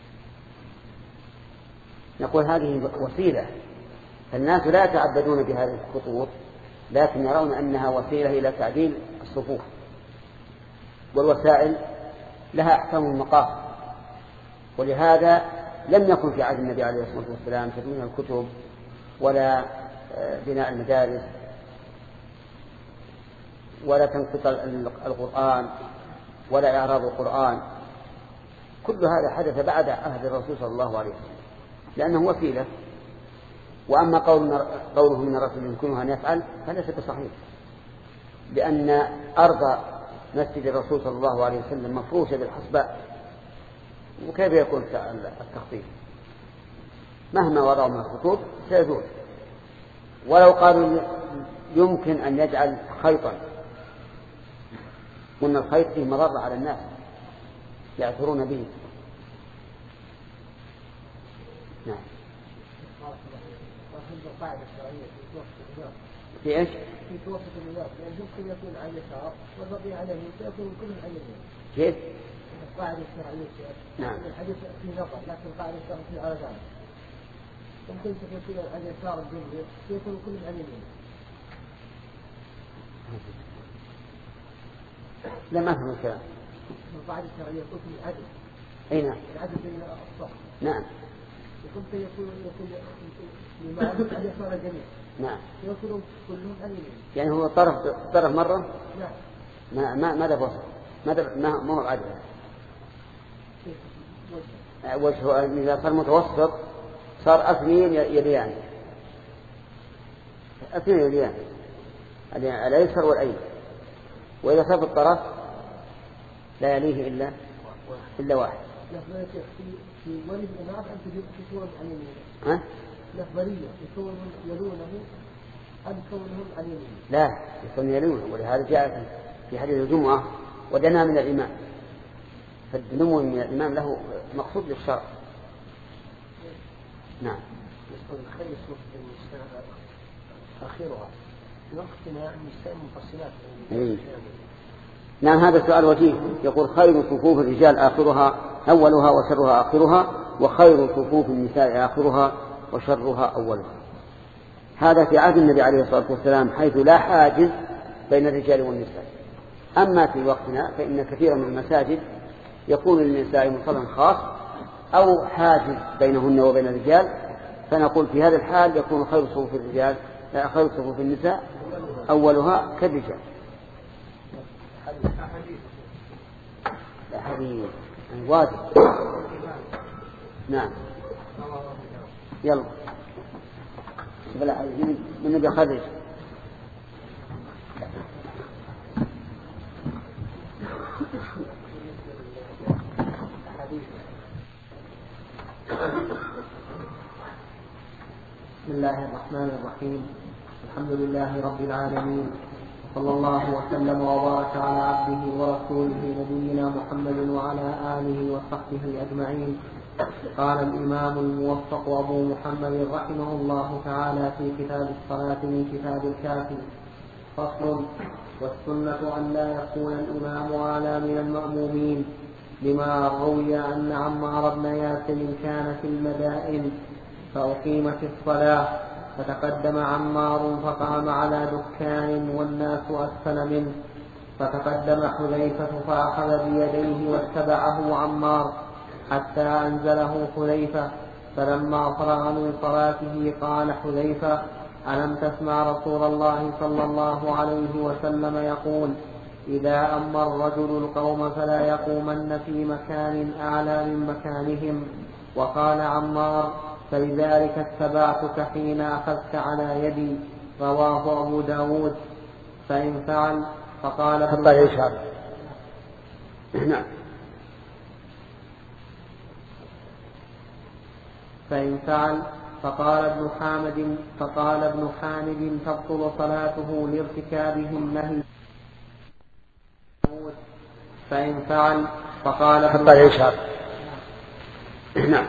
نقول هذه وسيله، الناس لا يتعبدون بهذه الخطوط لكن يرون انها وسيله الى تعديل الصفوف، والوسائل لها احكام المقاصد، ولهذا لم يكن في عهد النبي عليه الصلاة والسلام تدوين الكتب ولا بناء المدارس ولا تنقيط القرآن ولا إعراض القرآن. كل هذا حدث بعد عهد الرسول صلى الله عليه وسلم لأنه وسيلة. وأما قوله من الرسول يمكنه أن يفعل فليس بصحيح، لأن أرض مسجد الرسول صلى الله عليه وسلم مفروشة بالحصباء، وكيف يكون التخطيط؟ مهما وضعوا من الخطوط سيزول. ولو قالوا يمكن أن يجعل خيطا، وأن الخيط فيه مضرة على الناس يعثرون به. نعم. في ايش؟ في توسط الناس، يعني يمكن يكون على اليسار والبقية على اليمين، فيكون كل على اليمين. كيف؟ القاعدة الشرعية. نعم. الحديث في نظر، لكن القاعدة الشرعية على ذلك. يمكن تكون على اليسار الجنبي، فيكون كل على اليمين. لا ما فهم الكلام. القاعدة الشرعية تكون في العدل. أي نعم. العدل بين الصف. نعم. يكون يكون يكون لما على اليسار الجنبي. نعم. يكون كلهم على اليمين. يعني هو طرف طرف مرة؟ نعم. ما ما ماذا بوصل؟ ماذا ما ما هو عدل؟ وجهه إذا صار متوسط صار اثنين يليان، اثنين يليان الأيسر والأيمن، وإذا صار الطرف لا يليه إلا إلا واحد. الأفضلية في ولي الإمام أن تكون عن اليمين. ها؟ الأفضلية يكون يلونه أم كونهم عن اليمين؟ لا، يكون يلونه، ولهذا جاء في حديث الجمعة ودنا من الإمام، فالدنو من الإمام له مقصود للشرع. نعم. خير صفوف النساء آخرها في وقتنا النساء منفصلات. إيه. نعم، هذا سؤال وجيه. يقول خير صفوف الرجال آخرها أولها وشرها آخرها، وخير صفوف النساء آخرها وشرها أولها. هذا في عهد النبي عليه الصلاة والسلام حيث لا حاجز بين الرجال والنساء. أما في وقتنا فإن كثيرا من المساجد يكون للنساء مصلى خاص أو حاجز بينهن وبين الرجال، فنقول في هذا الحال يكون خير صفوف الرجال خير صفوف النساء أولها كالرجال. لا حديث واجب. نعم. يلا بلا من نبي خرج. بسم الله الرحمن الرحيم. الحمد لله رب العالمين، صلى الله وسلم وبارك على عبده ورسوله نبينا محمد وعلى آله وصحبه أجمعين. قال الإمام الموفق أبو محمد رحمه الله تعالى في كتاب الصلاة من كتاب الكافي: فصل: والسنة أن لا يكون الإمام أعلى من المأمومين، لما روي أن عمار بن ياسر كان في المدائن فأقيمت الصلاة فتقدم عمار فقام على دكان والناس أسفل منه، فتقدم حذيفة فأخذ بيديه واتبعه عمار حتى أنزله حذيفة، فلما فرغ من صلاته قال حذيفة: ألم تسمع رسول الله صلى الله عليه وسلم يقول: إذا أما الرجل القوم فلا يقومن في مكان أعلى من مكانهم. وقال عمار: فلذلك اتبعتك حين أخذت على يدي. رواه أبو داود. فإن فعل فقال نعم فإن فعل فقال ابن حامد فقال ابن حامد تبطل صلاته لارتكابه النهي. فإن فعل فقال حتى يشهر. نعم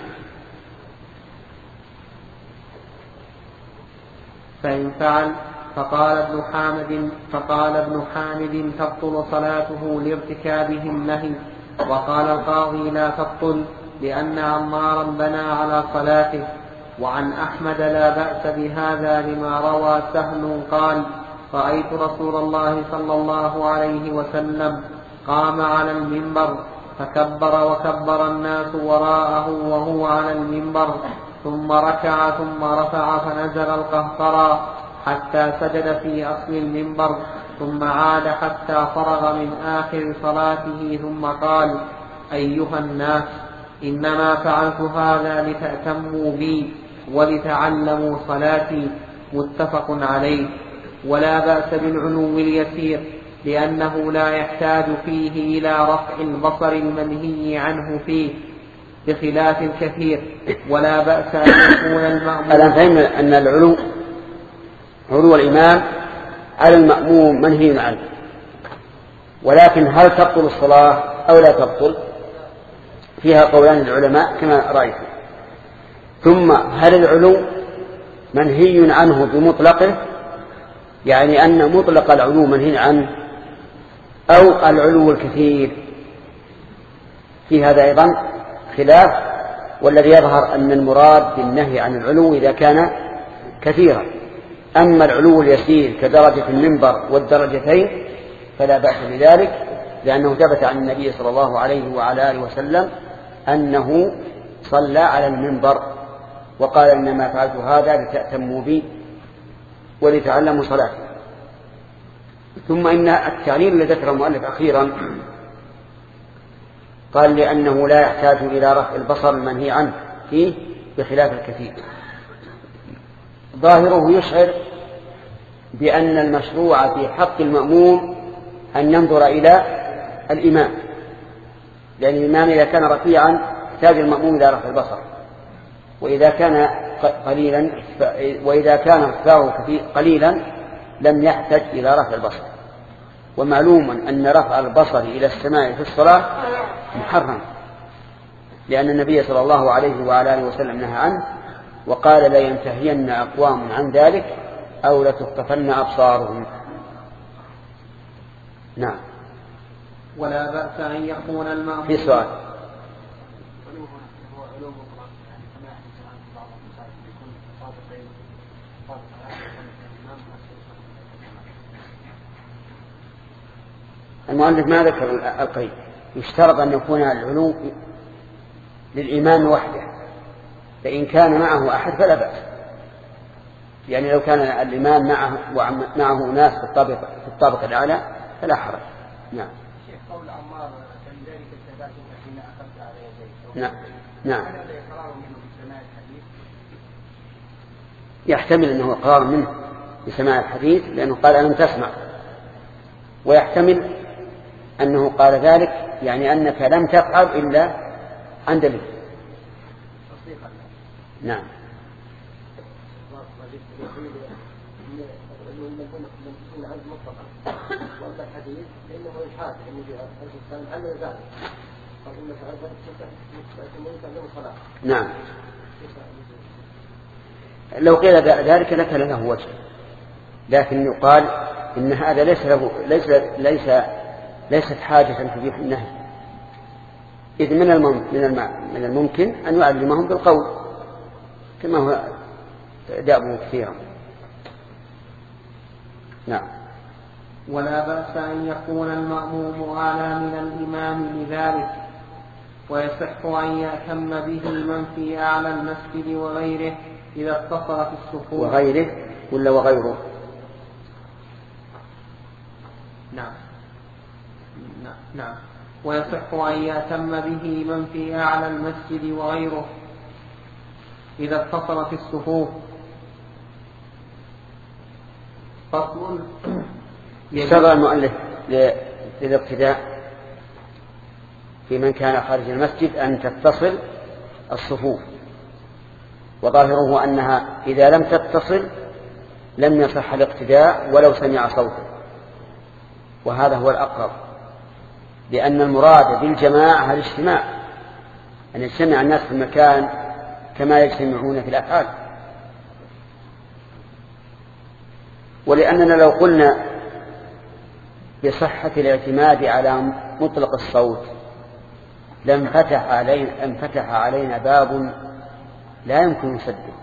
فإن فعل فقال ابن حامد فقال ابن حامد تبطل صلاته لارتكابه النهي. وقال القاضي: لا تبطل، لأن عمارا بنى على صلاته. وعن أحمد: لا بأس بهذا، لما روى سهل قال: رأيت رسول الله صلى الله عليه وسلم قام على المنبر فكبر وكبر الناس وراءه وهو على المنبر، ثم ركع ثم رفع فنزل القهقرى حتى سجد في أصل المنبر، ثم عاد حتى فرغ من آخر صلاته، ثم قال: أيها الناس، إنما فعلت هذا لتأتموا بي ولتعلموا صلاتي. متفق عليه. ولا بأس بالعلو اليسير، لأنه لا يحتاج فيه إلى رفع البصر المنهي عنه فيه، بخلاف الكثير. ولا بأس أن يكون المأموم. الآن فهمنا أن العلو علو الإمام على المأموم منهي عنه، ولكن هل تبطل الصلاة أو لا تبطل؟ فيها قولان العلماء كما رأيت. ثم هل العلو منهي عنه بمطلقه، يعني أن مطلق العلو منهي عنه، أو العلو الكثير؟ في هذا أيضا خلاف، والذي يظهر أن المراد بالنهي عن العلو إذا كان كثيرا. أما العلو اليسير كدرجة المنبر والدرجتين فلا بأس بذلك، لأنه ثبت عن النبي صلى الله عليه وعلى آله وسلم أنه صلى على المنبر وقال: إنما فعلت هذا لتأتموا بي ولتعلموا صلاتي. ثم إن التعليل الذي ذكره المؤلف أخيرا قال: لأنه لا يحتاج إلى رفع البصر المنهي عنه فيه، بخلاف الكثير. ظاهره يشعر بأن المشروع في حق المأموم أن ينظر إلى الإمام، لأن الإمام إذا كان رفيعا يحتاج المأموم إلى رفع البصر، وإذا كان قليلا وإذا كان ارتفاعه قليلا لم يحتاج إلى رفع البصر. ومعلوم أن رفع البصر إلى السماء في الصلاة محرم، لأن النبي صلى الله عليه وعلى آله وسلم نهى عنه، وقال: لا ينتهين أقوام عن ذلك أو لتخطفن أبصارهم. نعم. ولا بأس أن يكون المأموم. في سؤال. المؤلف ما ذكر القيد، يشترط أن يكون العلو للإمام وحده، فإن كان معه أحد فلا بأس، يعني لو كان الإمام معه ومعه ناس في الطابق في الطابق الأعلى فلا حرج. نعم. شيخ قول عمار فلذلك اتبعتك حين أخذت على يديك. نعم نعم. هل هذا إقرار منه بسماع الحديث؟ يحتمل أنه إقرار منه بسماع الحديث، لأنه قال: ألم تسمع. ويحتمل أنه قال ذلك يعني أنك لم تفعل إلا عن دليل. نعم. نعم. لو قيل ذلك لكان له وجه، لكن يقال إن هذا ليس له ليس ليس ليست حاجة تبيح النهي، إذ من من الممكن أن يعلمهم بالقول كما هو دأبه كثيرا. نعم. ولا بأس أن يكون المأموم أعلى من الإمام لذلك، ويصح أن يأتم به من في أعلى المسجد وغيره إذا اتصل في الصفوف. وغيره ولا وغيره؟ نعم. نعم. ويصح أن يأتم به من في أعلى المسجد وغيره إذا اتصل في الصفوف. فصل. اشترط المؤلف للاقتداء في من كان خارج المسجد أن تتصل الصفوف، وظاهره أنها إذا لم تتصل لم يصح الاقتداء ولو سمع صوته، وهذا هو الأقرب، لأن المراد بالجماعة الاجتماع، أن يجتمع الناس في المكان كما يجتمعون في الأفعال. ولأننا لو قلنا بصحة الاعتماد على مطلق الصوت لانفتح علينا, انفتح علينا باب لا يمكن سده.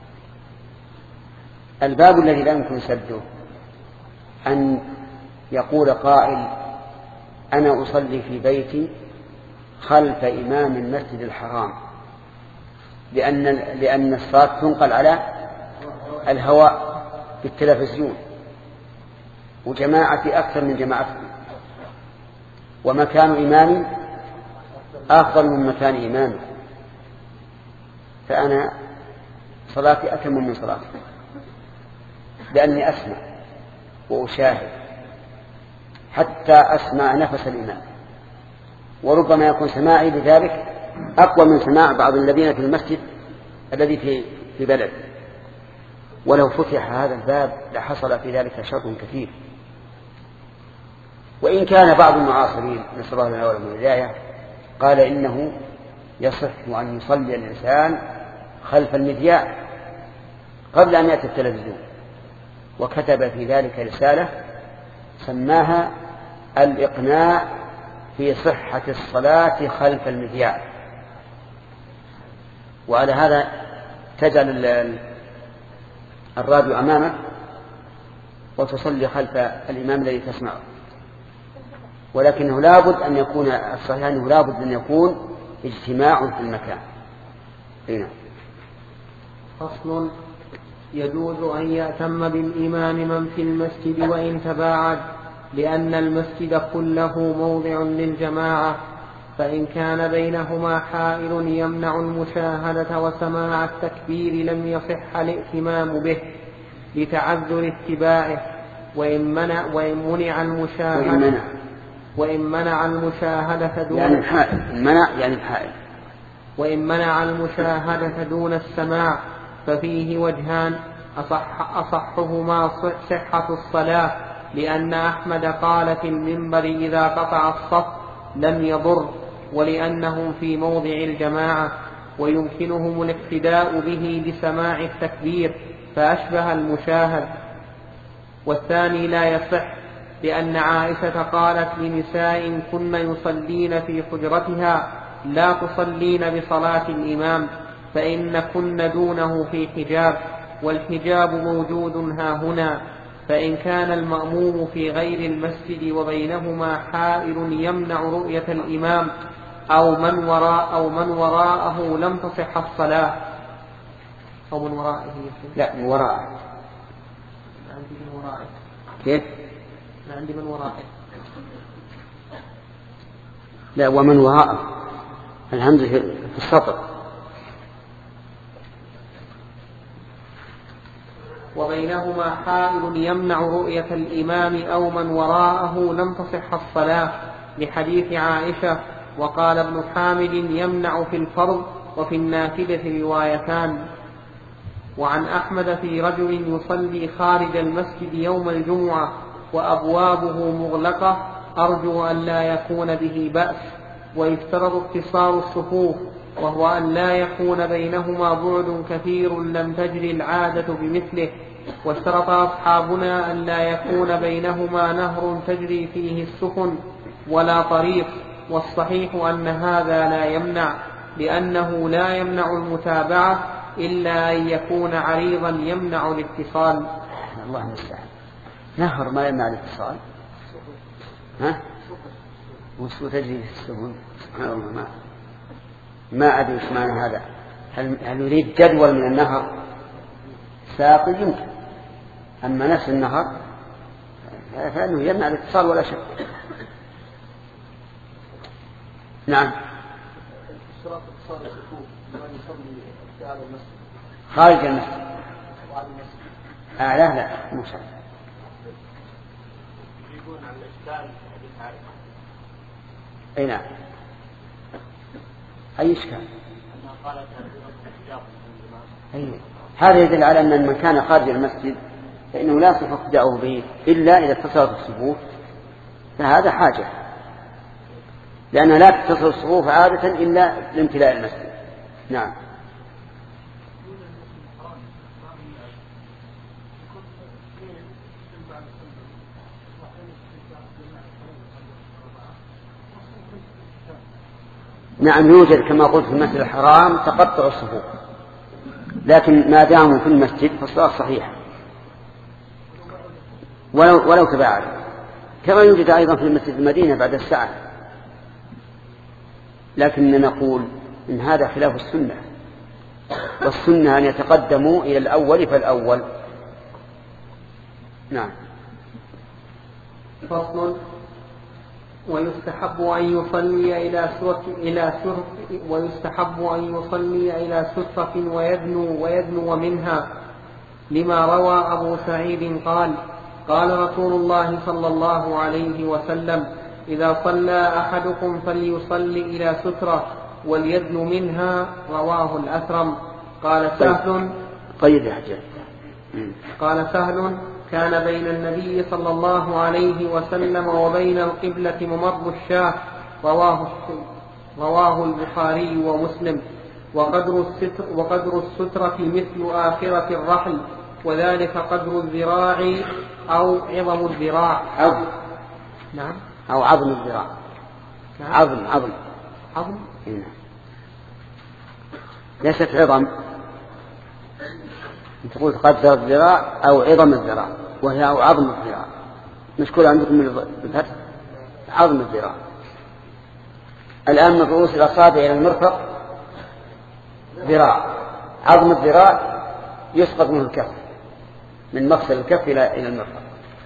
الباب الذي لا يمكن سده أن يقول قائل أنا أصلي في بيتي خلف إمام المسجد الحرام، لأن, لأن الصلاة تنقل على الهواء بالتلفزيون، وجماعتي أكثر من جماعتكم، ومكان إمامي أفضل من مكان إمامي، فأنا صلاتي أتم من صلاتي لأني أسمع وأشاهد حتى أسمع نفس الإمام، وربما يكون سماعي لذلك أقوى من سماع بعض الذين في المسجد الذي في في بلد. ولو فتح هذا الباب لحصل في ذلك شر كثير. وإن كان بعض المعاصرين نسأل الله لنا ولهم الهداية قال إنه يصح أن يصلي الإنسان خلف المذياع قبل أن يأتي التلفزيون، وكتب في ذلك رسالة سماها الإقناع في صحة الصلاة خلف المذياع. وعلى هذا تجعل الراديو أمامك وتصلي خلف الإمام الذي تسمعه، ولكنه لابد أن يكون الصحيح أنه لابد أن يكون اجتماع في المكان. هنا فصل. يجوز أن يأتم بالإمام من في المسجد وإن تباعد، لأن المسجد كله موضع للجماعة، فإن كان بينهما حائل يمنع المشاهدة وسماع التكبير لم يصح الائتمام به لتعذر اتباعه، وإن منع, وإن منع المشاهدة وإن منع, وإن منع المشاهدة دون يعني الحائل منع يعني الحائل وإن منع المشاهدة دون السماع ففيه وجهان، أصح أصحهما صحة الصلاة، لأن أحمد قال في المنبر إذا قطع الصف لم يضر، ولأنهم في موضع الجماعة ويمكنهم الاقتداء به بسماع التكبير فأشبه المشاهد. والثاني لا يصح، لأن عائشة قالت لنساء كن يصلين في حجرتها لا تصلين بصلاة الإمام فإن كن دونه في حجاب، والحجاب موجود ها هنا. فإن كان المأموم في غير المسجد وبينهما حائل يمنع رؤية الإمام أو من وراء أو من وراءه لم تصح الصلاة. أو من ورائه لا من وراءه. عندي من ورائه. كيف؟ عندي من ورائه. لا ومن وراءه الحمد في السطر. وبينهما حائل يمنع رؤية الإمام أو من وراءه لم تصح الصلاة، لحديث عائشة. وقال ابن حامد يمنع في الفرض وفي النافلة روايتان. وعن أحمد في رجل يصلي خارج المسجد يوم الجمعة وأبوابه مغلقة أرجو أن لا يكون به بأس، ويفترض اتصال الصفوف، وهو أن لا يكون بينهما بعد كثير لم تجري العادة بمثله. واشترط أصحابنا أن لا يكون بينهما نهر تجري فيه السفن ولا طريق، والصحيح أن هذا لا يمنع، لأنه لا يمنع المتابعة إلا أن يكون عريضا يمنع الاتصال. الله المستعان. نهر ما يمنع الاتصال؟ ها؟ وسو تجري في السفن؟ سبحان الله. ما ما أدري إيش معنى هذا. هل هل يريد جدول من النهر ساقي؟ يمكن. أما نفس النهر فإنه يمنع الاتصال ولا شك. نعم. خارج المسجد. آه لا لا مو شرط. أي نعم. أي إشكال؟ أي. هذا يدل على أن من كان خارج المسجد فإنه لا يصح اقتداؤه به إلا إذا اتصلت الصفوف، فهذا حاجة، لأنها لا تتصل الصفوف عادة إلا لامتلاء المسجد. نعم. نعم يوجد كما قلت في المسجد الحرام تقطع الصفوف، لكن ما داموا في المسجد فالصلاة صحيحة ولو, ولو تباعد، كما يوجد أيضا في مسجد المدينة بعد الساعة. لكن نقول إن هذا خلاف السنة، والسنة أن يتقدموا إلى الأول فالأول. نعم. فصل. ويستحب أن يصلي إلى سترة إلى سترة ويستحب أن يصلي إلى سترة ويدنو ويدنو منها، لما روى أبو سعيد قال: قال رسول الله صلى الله عليه وسلم: إذا صلى أحدكم فليصلي إلى سترة وليدنو منها. رواه الأثرم. قال سهل طيب يا حجاج. قال سهل: كان بين النبي صلى الله عليه وسلم وبين القبلة ممر الشاة. رواه رواه البخاري ومسلم. وقدر الستر وقدر السترة مثل آخرة الرحل، وذلك قدر الذراع أو عظم الذراع. عظم. نعم. أو عظم الذراع. عظم عظم عظم. نعم. ليست عظم. تقول قدر الذراع أو عظم الذراع، وهي أو عظم الذراع. مشكلة عندكم بالفتح عظم الذراع. الآن من رؤوس الأصابع إلى المرفق ذراع. عظم الذراع يسقط منه الكف، من مفصل الكف إلى المرفق.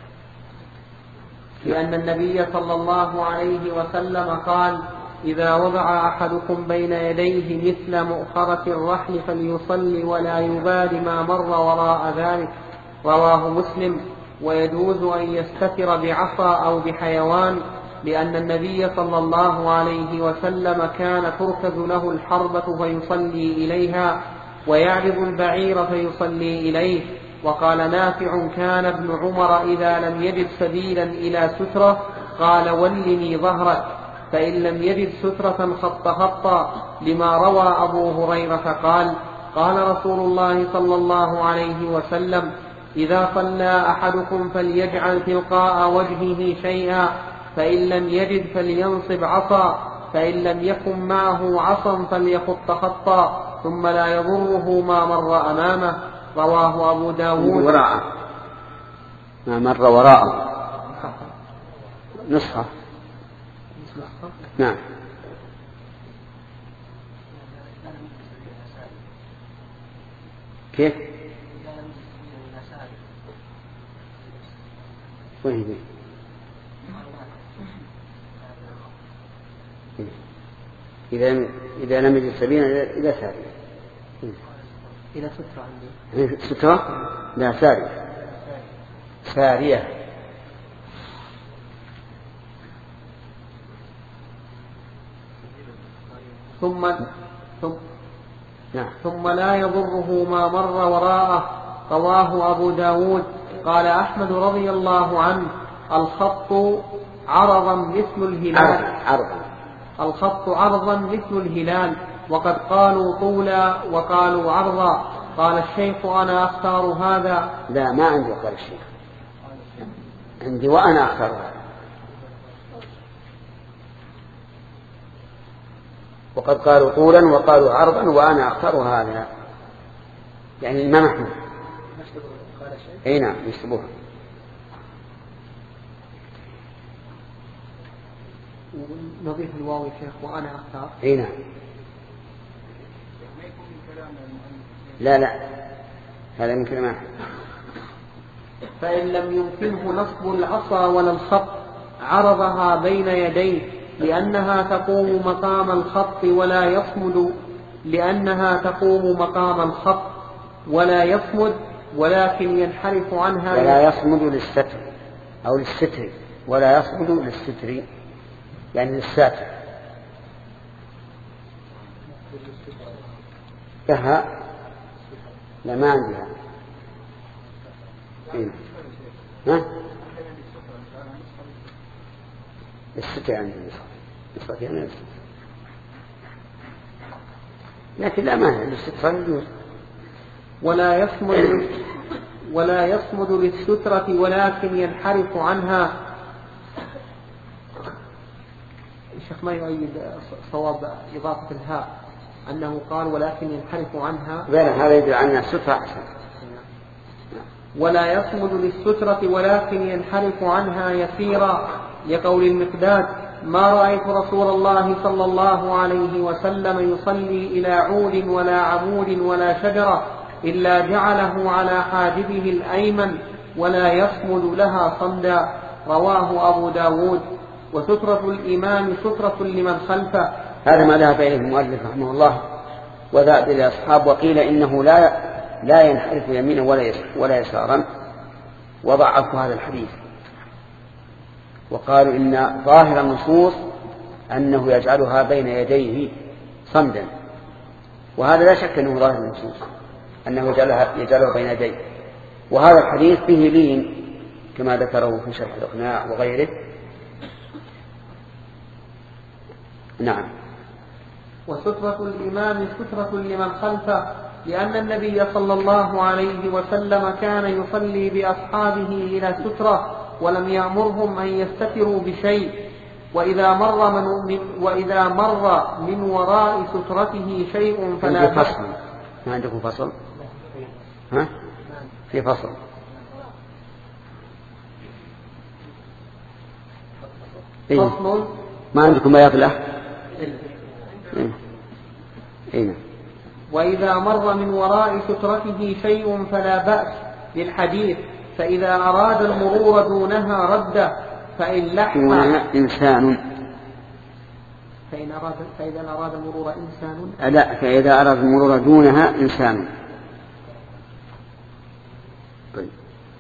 لأن النبي صلى الله عليه وسلم قال: إذا وضع أحدكم بين يديه مثل مؤخرة الرحل فليصلي ولا يبال ما مر وراء ذلك. رواه مسلم. ويجوز أن يستتر بعصا أو بحيوان، لأن النبي صلى الله عليه وسلم كان تركز له الحربة فيصلي إليها، ويعرض البعير فيصلي إليه. وقال نافع: كان ابن عمر إذا لم يجد سبيلا إلى سترة قال: ولني ظهرك، فإن لم يجد سترة خط خطا، لما روى أبو هريرة قال: قال رسول الله صلى الله عليه وسلم: إذا صلى أحدكم فليجعل تلقاء وجهه شيئا، فإن لم يجد فلينصب عصا، فإن لم يكن معه عصا فليخط خطا، ثم لا يضره ما مر أمامه. رواه أبو داود. وراءه ما مر وراءه نصها. نعم. كيف؟ وين إذا إذا لم يجد سبيلا إلى سارية. إلى سترة عندي. سترة؟ لا سارية. سارية. ثم ثم نعم. ثم لا يضره ما مر وراءه. رواه أبو داود. قال أحمد رضي الله عنه: الخط عرضا مثل الهلال. عرضا. الخط عرضا مثل الهلال، وقد قالوا طولا وقالوا عرضا. قال الشيخ: أنا أختار هذا. لا، ما عندي قال الشيخ، عندي وأنا أختار هذا. وقد قالوا طولا وقالوا عرضا وأنا أختار هذا، يعني الإمام أحمد. أي نعم يشتبوها. نضيف الواو يا شيخ وأنا أختار. أي نعم. لا لا، هذا من كلام أحمد. فإن لم يمكنه نصب العصا ولا الخط عرضها بين يديه، لأنها تقوم مقام الخط ولا يصمد لأنها تقوم مقام الخط ولا يصمد ولكن ينحرف عنها. ولا يصمد للستر أو للستر، ولا يصمد للستر يعني للساتر. كها لا، ما عندها. إيه؟ ها؟ الستر عندي نسخة يعني الستر، لكن لا مانع للستر يجوز. ولا يصمد ولا يصمد للسترة ولكن ينحرف عنها. الشيخ ما يؤيد صواب إضافة الهاء أنه قال ولكن ينحرف عنها. هذا يدل عنها السترة أحسن. ولا يصمد للسترة ولكن ينحرف عنها يسيرا، لقول المقداد: ما رأيت رسول الله صلى الله عليه وسلم يصلي إلى عود ولا عمود ولا شجرة إلا جعله على حاجبه الأيمن ولا يصمد لها صمدا. رواه أبو داود. وسترة الإمام سترة لمن خلفه. هذا ما ذهب إليه المؤلف رحمه الله وذهب إلى أصحاب، وقيل إنه لا لا ينحرف يمينا ولا يسارا، وضعفوا هذا الحديث وقالوا إن ظاهر النصوص أنه يجعلها بين يديه صمدا، وهذا لا شك أنه ظاهر النصوص أنه يجعلها يجعلها بين يديه. وهذا الحديث فيه لين كما ذكره في شرح الإقناع وغيره. نعم. وسترة الإمام سترة لمن خلفه، لأن النبي صلى الله عليه وسلم كان يصلي بأصحابه إلى سترة ولم يأمرهم أن يستتروا بشيء. وإذا مر من وإذا مر من وراء سترته شيء فلا فصل. ما عندكم فصل؟ ها؟ في فصل. فصل. ما عندكم بياض له؟ إيه. إيه. وإذا مر من وراء سترته شيء فلا بأس بالحديث، فإذا أراد المرور دونها رده، فإن لحق إنسان فإن أراد فإذا أراد المرور إنسان لا فإذا أراد المرور دونها إنسان. طيب.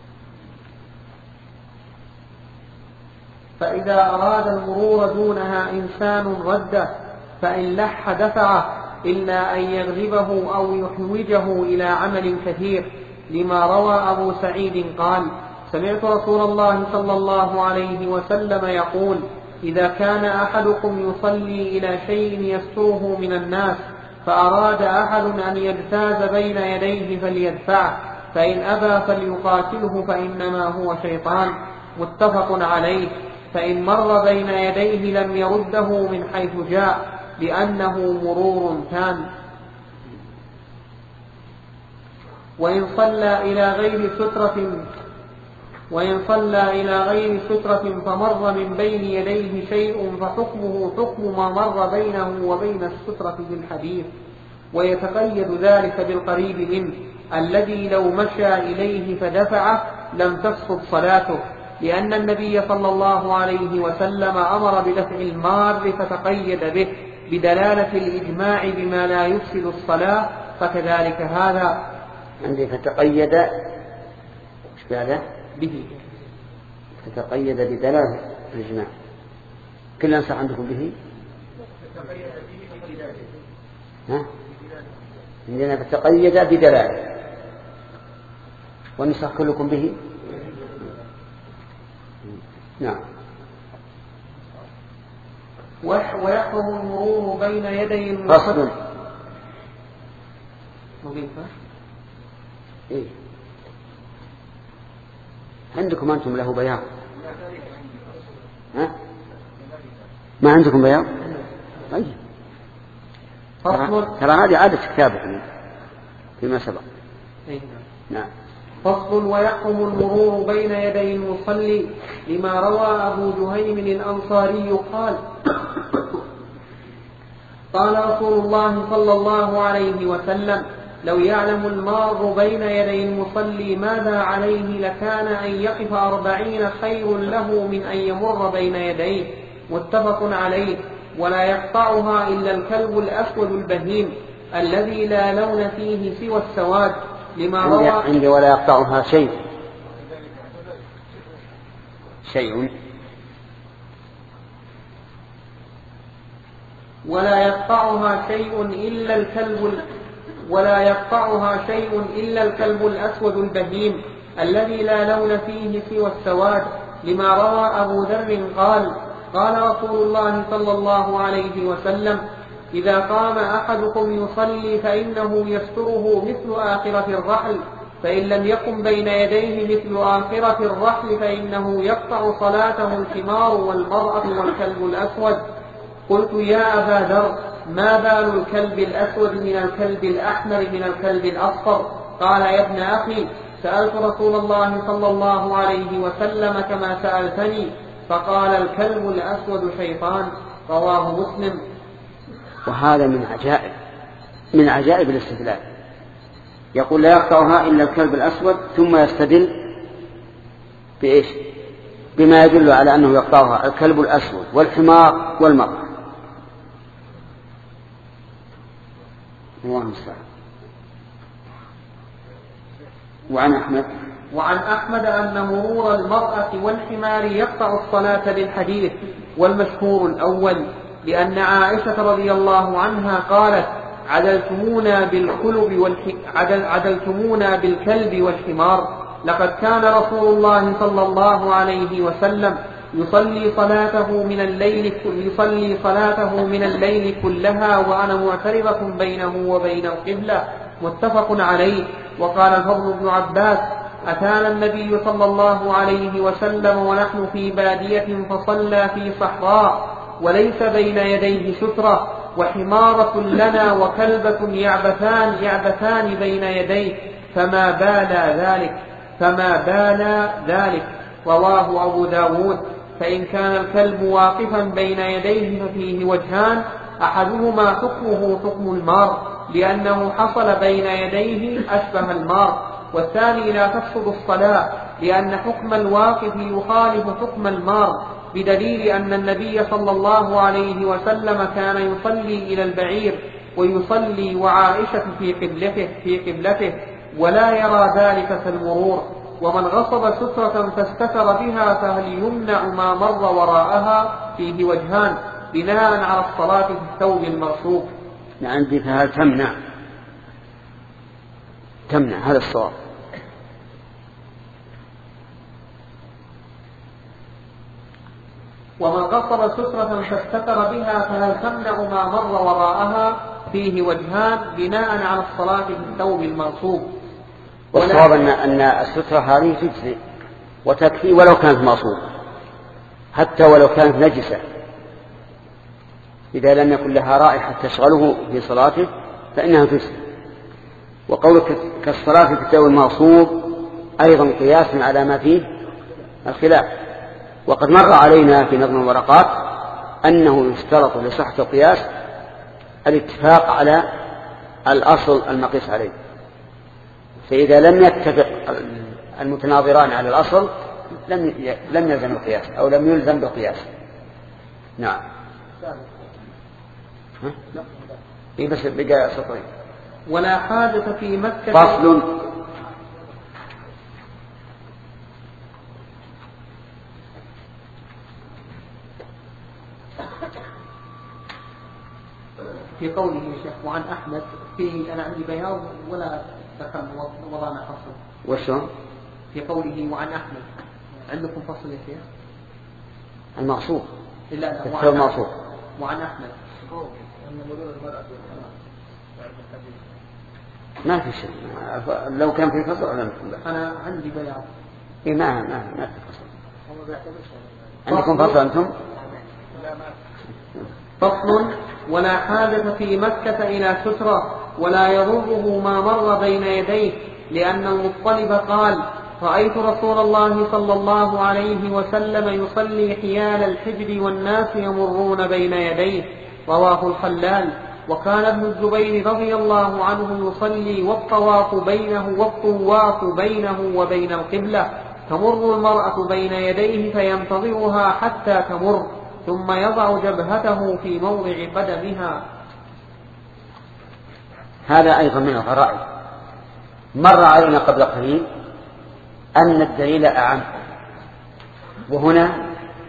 فإذا أراد المرور دونها إنسان رده، فإن لح دفعه إلا أن يغلبه أو يحوجه إلى عمل كثير، لما روى أبو سعيد قال: سمعت رسول الله صلى الله عليه وسلم يقول: إذا كان أحدكم يصلي إلى شيء يستره من الناس فأراد أحد أن يجتاز بين يديه فليدفعه، فإن أبى فليقاتله فإنما هو شيطان. متفق عليه. فإن مر بين يديه لم يرده من حيث جاء، لأنه مرور تام. وإن صلى إلى غير سترة وإن صلى إلى غير سترة فمر من بين يديه شيء فحكمه حكم ما مر بينه وبين السترة بالحديث، ويتقيد ذلك بالقريب منه الذي لو مشى إليه فدفعه لم تسقط صلاته، لأن النبي صلى الله عليه وسلم أمر بدفع المار فتقيد به بدلالة الإجماع بما لا يفسد الصلاة، فكذلك هذا. عندي فتقيد ايش بعده؟ به. فتقيد بدلالة الإجماع. كل صح عندكم به؟ ها؟ عندنا فتقيد بدلالة، والنسخ كلكم به. نعم. ويحرم المرور بين يدي فصل. مضيفة. إيه؟ عندكم أنتم له بياض؟ ها؟ ما عندكم بياض؟ طيب. فصل. ترى هذه عادة كتابكم فيما سبق. أيه. نعم. فصل. ويحرم المرور بين يدي المصلي لما روى أبو جهيم الأنصاري قال قال رسول الله صلى الله عليه وسلم: لو يعلم المار بين يدي المصلي ماذا عليه لكان أن يقف أربعين خير له من أن يمر بين يديه. متفق عليه. ولا يقطعها إلا الكلب الأسود البهيم الذي لا لون فيه سوى السواد لما روى. عندي ولا يقطعها شيء شيء ولا يقطعها شيء إلا الكلب ولا يقطعها شيء إلا الكلب الأسود البهيم الذي لا لون فيه سوى السواد لما روى أبو ذر قال: قال رسول الله صلى الله عليه وسلم: إذا قام أحدكم يصلي فإنه يستره مثل آخرة الرحل، فإن لم يقم بين يديه مثل آخرة الرحل فإنه يقطع صلاته الحمار والمرأة والكلب الأسود. قلت: يا أبا ذر، ما بال الكلب الأسود من الكلب الأحمر من الكلب الأصفر؟ قال: يا ابن أخي، سألت رسول الله صلى الله عليه وسلم كما سألتني، فقال: الكلب الأسود شيطان. رواه مسلم. وهذا من عجائب من عجائب الاستدلال. يقول: لا يقطعها إلا الكلب الأسود، ثم يستدل بإيش؟ بما يدل على أنه يقطعها الكلب الأسود والحمار والمرأة. الله المستعان. وعن أحمد وعن أحمد أن مرور المرأة والحمار يقطع الصلاة بالحديث، والمشهور الأول، لأن عائشة رضي الله عنها قالت: عدلتمونا بالكلب والح... عدل... عدلتمونا بالكلب والحمار. لقد كان رسول الله صلى الله عليه وسلم يصلي صلاته من الليل يصلي صلاته من الليل كلها وأنا معترضة بينه وبين القبلة. متفق عليه. وقال الفضل بن عباس: أتانا النبي صلى الله عليه وسلم ونحن في بادية فصلى في صحراء وليس بين يديه سترة، وحمارة لنا وكلبة يعبثان يعبثان بين يديه، فما بال ذلك فما بال ذلك رواه أبو داود. فإن كان الكلب واقفا بين يديه ففيه وجهان: أحدهما حكمه حكم المار لأنه حصل بين يديه أشبه المار، والثاني لا تفسد الصلاة لأن حكم الواقف يخالف حكم المار، بدليل أن النبي صلى الله عليه وسلم كان يصلي إلى البعير ويصلي وعائشة في قبلته, في قبلته ولا يرى ذلك كالمرور. ومن غصب سترة فاستتر بها فهل يمنع ما مر وراءها؟ فيه وجهان بناء على الصلاة في الثوب المغصوب. عندي فهل تمنع تمنع هذا الصواب. ومن غصب سترة فاستتر بها فهل تمنع ما مر وراءها؟ فيه وجهان بناء على الصلاة في الثوب المغصوب. والصواب أن أن السترة هذه تجزي وتكفي ولو كانت مغصوبة، حتى ولو كانت نجسة، إذا لم يكن لها رائحة تشغله في صلاته فإنها تجزي. وقولك كالصلاة في الثوب المغصوب أيضا قياس على ما فيه الخلاف. وقد مر علينا في نظم الورقات أنه يشترط لصحة القياس الاتفاق على الأصل المقيس عليه، فإذا لم يتفق المتناظران على الأصل لم لم يلزم القياس أو لم يلزم بالقياس. نعم. إيه بس بقى سطرين. ولا حاجة في مكة. فصل. في في قوله يا شيخ وعن أحمد فيه أنا عندي بياض ولا ذكرنا وضعنا فصل. وشو؟ في قوله وعن أحمد عندكم فصل يا شيخ؟ المقصود. لا لا وعن المقصود. وعن أحمد. ما في شيء. لو كان في فصل ولا أنا عندي بياض. إيه ما ما ما في فصل. عندكم فصل أنتم؟ فصل ولا حاجة في مكة إلى سترة ولا يضره ما مر بين يديه لأن المطلب قال رأيت رسول الله صلى الله عليه وسلم يصلي حيال الحجر والناس يمرون بين يديه رواه الخلال. وكان ابن الزبير رضي الله عنه يصلي والطواف بينه والطواف بينه وبين القبلة تمر المرأة بين يديه فينتظرها حتى تمر ثم يضع جبهته في موضع قدمها. هذا أيضا من الغرائب. مر علينا قبل قليل أن الدليل أعم، وهنا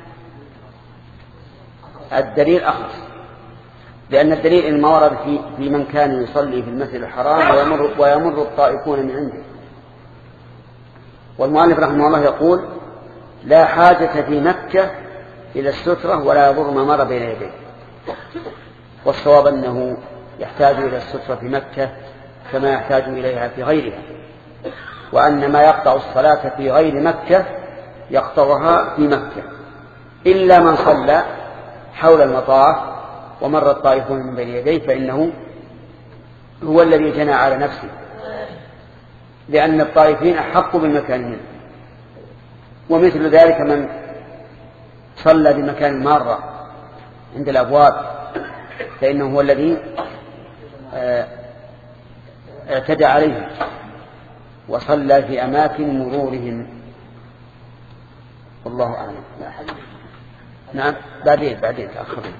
الدليل أخص، لأن الدليل إنما ورد في, في من كان يصلي في المسجد الحرام ويمر, ويمر الطائفون من عنده. والمؤلف رحمه الله يقول لا حاجة في مكة إلى السترة ولا يضر ما مر بين يديه. والصواب أنه يحتاج إلى السترة في مكة كما يحتاج إليها في غيرها، وأن ما يقطع الصلاة في غير مكة يقطعها في مكة إلا من صلى حول المطاف ومر الطائفون من بين يديه فإنه هو الذي جنى على نفسه، لأن الطائفين أحق بالمكان منه. ومثل ذلك من صلى بمكان مارة عند الأبواب فإنه هو الذي اعتدى عليهم وصلى في أماكن مرورهم. والله أعلم. نعم بعدين بعدين تأخرين.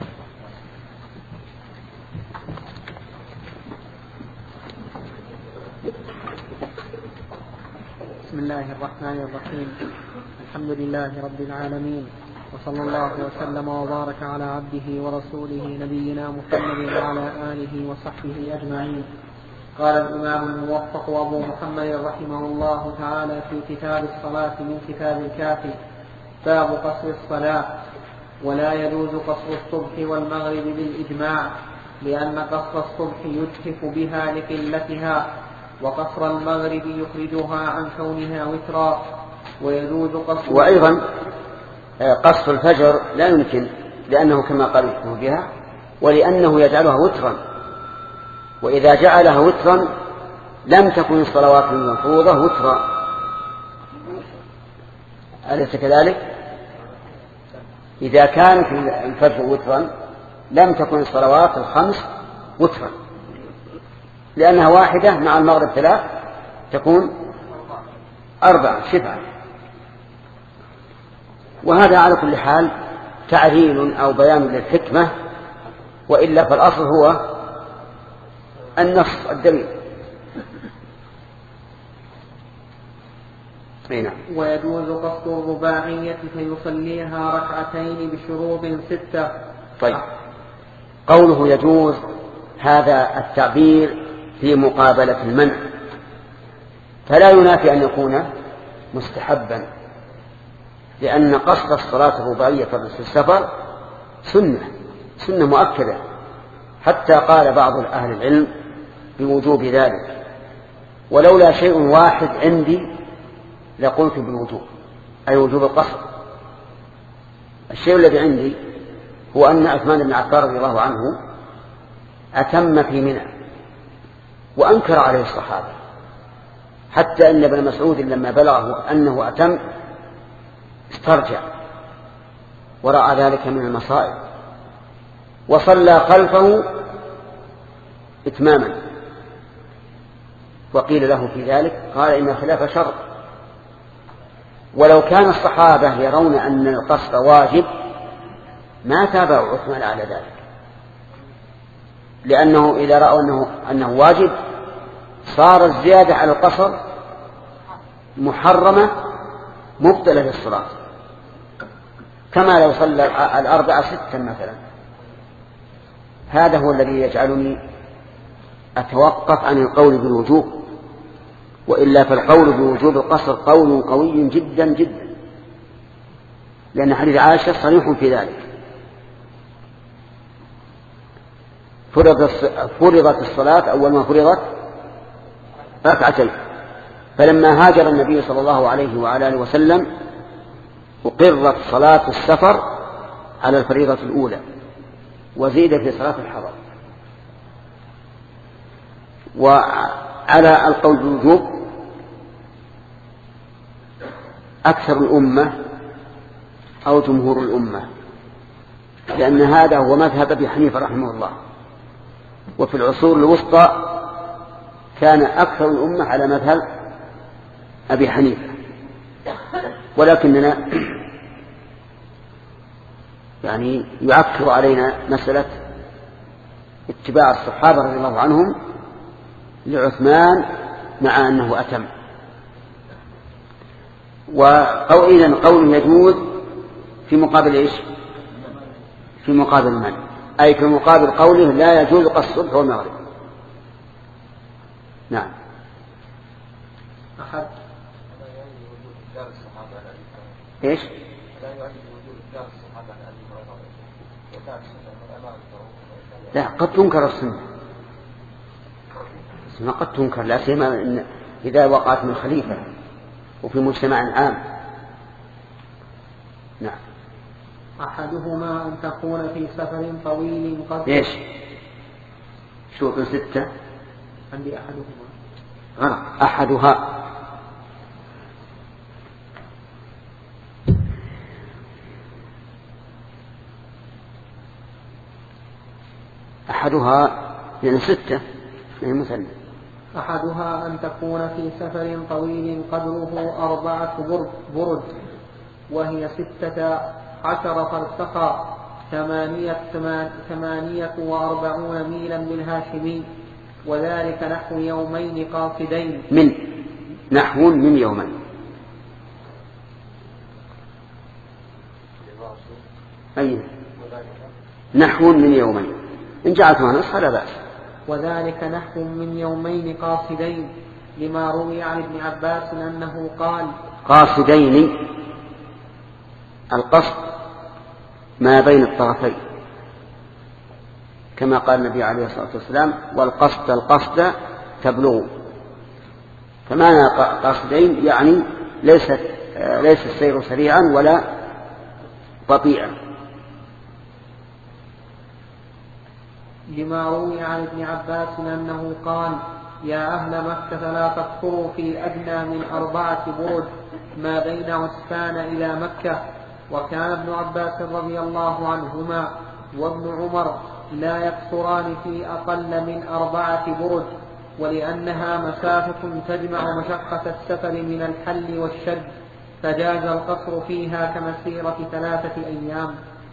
بسم الله الرحمن الرحيم. الحمد لله رب العالمين، وصلى الله وسلم وبارك على عبده ورسوله نبينا محمد وعلى آله وصحبه أجمعين. قال الإمام الموفق أبو محمد رحمه الله تعالى في كتاب الصلاة من كتاب الكافي باب قصر الصلاة. ولا يجوز قصر الصبح والمغرب بالإجماع، لأن قصر الصبح يتحف بها لقلتها، وقصر المغرب يخرجها عن كونها وترا. ويجوز قصر وأيضا قصر الفجر لا يمكن، لأنه كما قال يتحف بها ولأنه يجعلها وترا، وإذا جعلها وترا لم تكن الصلوات المفروضة وترا. أليس كذلك؟ إذا كانت الفجر وترا لم تكن الصلوات الخمس وترا، لأنها واحدة مع المغرب ثلاث تكون أربعة شفعة. وهذا على كل حال تعليل أو بيان للحكمة، وإلا فالأصل هو النص الدليل. هنا. ويجوز قصد الرباعية فيصليها ركعتين بشروط ستة. طيب قوله يجوز هذا التعبير في مقابلة المنع، فلا ينافي أن يكون مستحبا، لأن قصد الصلاة الرباعية في السفر سنة سنة مؤكدة، حتى قال بعض أهل العلم بوجوب ذلك، ولولا شيء واحد عندي لقلت بالوجوب، أي وجوب القصر. الشيء الذي عندي هو أن عثمان بن عفان رضي الله عنه أتم في منى وأنكر عليه الصحابة، حتى أن ابن مسعود لما بلغه أنه أتم استرجع ورأى ذلك من المصائب، وصلى خلفه إتماما، وقيل له في ذلك قال إن خلاف شر. ولو كان الصحابة يرون أن القصر واجب ما تابعوا عثمان على ذلك، لأنه إذا رأوا أنه, أنه واجب صار الزيادة على القصر محرمة مبطلة للصلاة، كما لو صلى الأربعة ستا مثلا. هذا هو الذي يجعلني أتوقف عن القول بالوجوب، وإلا فالقول بوجوب القصر قول قوي جدا جدا، لأن حديث عائشة صريح في ذلك. فرضت الصلاة أول ما فرضت ركعتين، فلما هاجر النبي صلى الله عليه وعلى آله وسلم أقرت صلاة السفر على الفريضة الأولى، وزيد في صلاة الحضر. وعلى القول بالوجوب أكثر الأمة أو جمهور الأمة، لأن هذا هو مذهب أبي حنيفة رحمه الله. وفي العصور الوسطى كان أكثر الأمة على مذهب أبي حنيفة، ولكننا يعني يعكر علينا مسألة اتباع الصحابة رضي الله عنهم لعثمان مع أنه أتم. وإذن قول يجوز في مقابل إيش؟ في مقابل من؟ أي في مقابل قوله لا يجوز قصر الصبح والمغرب. نعم. أحد إيش؟ لا، قد تنكر السنة، السنة قد تنكر، لا سيما إذا وقعت من خليفة وفي مجتمع عام. نعم. أحدهما أن تكون في سفر طويل قد إيش؟ شروط ستة. عندي أحدهما غلط. أحدها أحدها يعني ستة يعني مثلا. أحدها أن تكون في سفر طويل قدره أربعة برد، وهي ستة عشر فرسخا ثمانية, ثمانية وأربعون ميلا بالهاشمي، وذلك نحو يومين قاصدين. من نحو من يومين. أي نحو من يومين، إن جعلتها نص فلا بأس. وذلك نحو من يومين قاصدين، لما روي عن ابن عباس أنه قال قاصدين، القصد ما بين الطرفين، كما قال النبي عليه الصلاة والسلام والقصد القصد تبلغ. فمعنى قاصدين يعني ليس ليس السير سريعا ولا بطيئا. لما روي عن ابن عباس أنه قال يا أهل مكة لا تقصروا في أدنى من أربعة برد ما بين عسفان إلى مكة. وكان ابن عباس رضي الله عنهما وابن عمر لا يقصران في أقل من أربعة برد، ولأنها مسافة تجمع مشقة السفر من الحل والشد، فجاز القصر فيها كمسيرة ثلاثة أيام.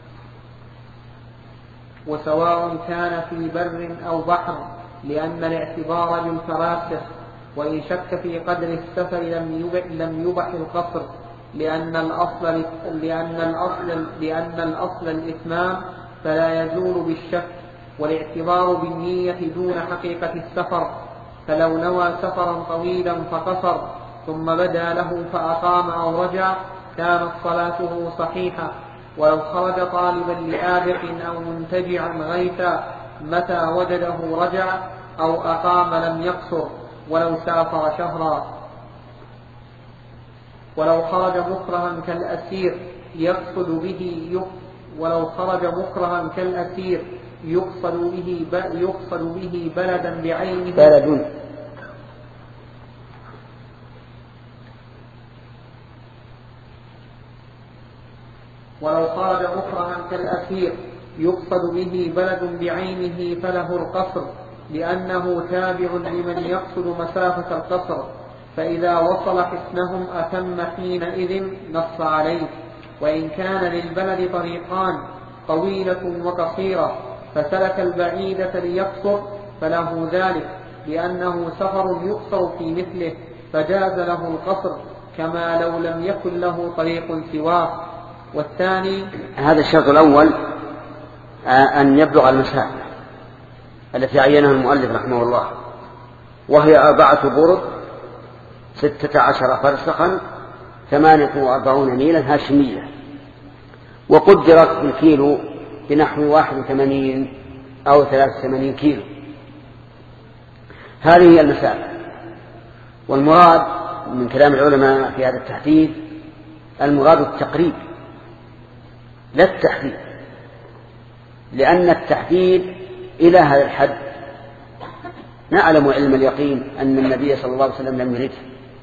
وسواء كان في بر أو بحر، لأن الاعتبار بالفراسخ، وإن شك في قدر السفر لم يبح, لم يبح القصر، لأن الأصل, لأن الأصل, لأن الأصل الإتمام فلا يزول بالشك، والاعتبار بالنية دون حقيقة السفر. فلو نوى سفرا طويلا فقصر ثم بدا له فأقام أو رجع كانت صلاته صحيحة. ولو خرج طالبا لآبق أو منتجعا غيثا متى وجده رجع، أو أقام لم يقصر ولو سافر شهرا. ولو خرج مكرها كالأسير يقصد به ولو خرج مكرها كالأسير يقصد به يقصد به بلدا بعينه بلد ولو خرج مكرها كالأسير يقصد به بلد بعينه فله القصر، لأنه تابع لمن يقصد مسافة القصر، فإذا وصل حسنهم أتم حينئذ نص عليه. وإن كان للبلد طريقان طويلة وقصيرة فسلك البعيدة ليقصر فله ذلك، لأنه سفر يقصر في مثله فجاز له القصر، كما لو لم يكن له طريق سواه. والثاني هذا الشرط الأول أن يبلغ المسافة، التي عينها المؤلف رحمه الله، وهي أربعة برد ستة عشر فرسخا ثمانية وأربعون ميلا هاشمية، وقدرت بالكيلو بنحو واحد وثمانين أو ثلاث وثمانين كيلو. هذه هي المسافة. والمراد من كلام العلماء في هذا التحديد المراد التقريب لا التحديد، لأن التحديد إلى هذا الحد نعلم علم اليقين أن النبي صلى الله عليه وسلم لم يرده،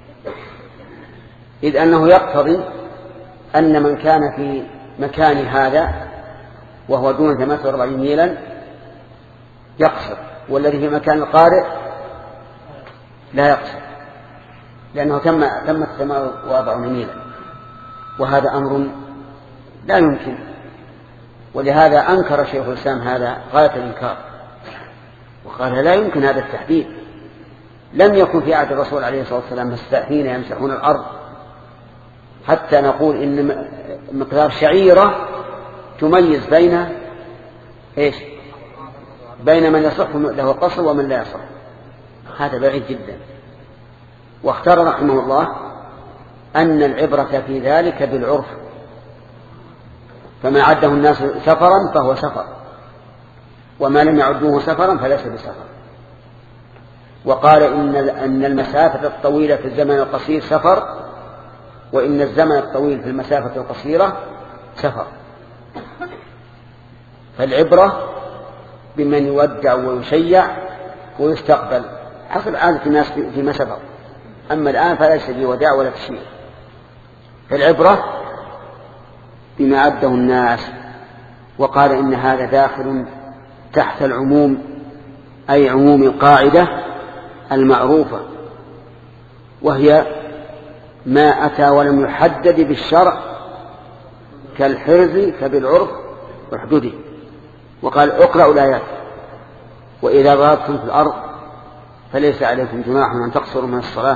إذ أنه يقتضي أن من كان في مكان هذا وهو دون ثمانية وأربعين ميلا يقصر، والذي في مكان القارئ لا يقصر، لأنه تم تمت ثمانية وأربعين ميلا، وهذا أمر لا يمكن. ولهذا أنكر شيخ الإسلام هذا غاية الإنكار، وقال لا يمكن هذا التحديد. لم يكن في عهد الرسول عليه الصلاة والسلام مساحين يمسحون الأرض حتى نقول إن مقدار شعيرة تميز بين إيش بين من يصح له القصر ومن لا يصح. هذا بعيد جدا. واختار رحمه الله أن العبرة في ذلك بالعرف، فما عده الناس سفرا فهو سفر، وما لم يعدوه سفرا فليس بسفر. وقال إن أن المسافة الطويلة في الزمن القصير سفر، وإن الزمن الطويل في المسافة القصيرة سفر. فالعبرة بمن يودع ويشيع ويستقبل حسب عادة الناس فيما سبق، أما الآن فليس بوداع ولا تشيع. فالعبرة بما عده الناس. وقال إن هذا داخل تحت العموم، أي عموم القاعدة المعروفة، وهي ما أتى ولم يحدد بالشرع كالحرز فبالعرف وحدوده. وقال اقرأوا الآيات وإذا ضربتم في الأرض فليس عليكم جناح أن تقصروا من الصلاة.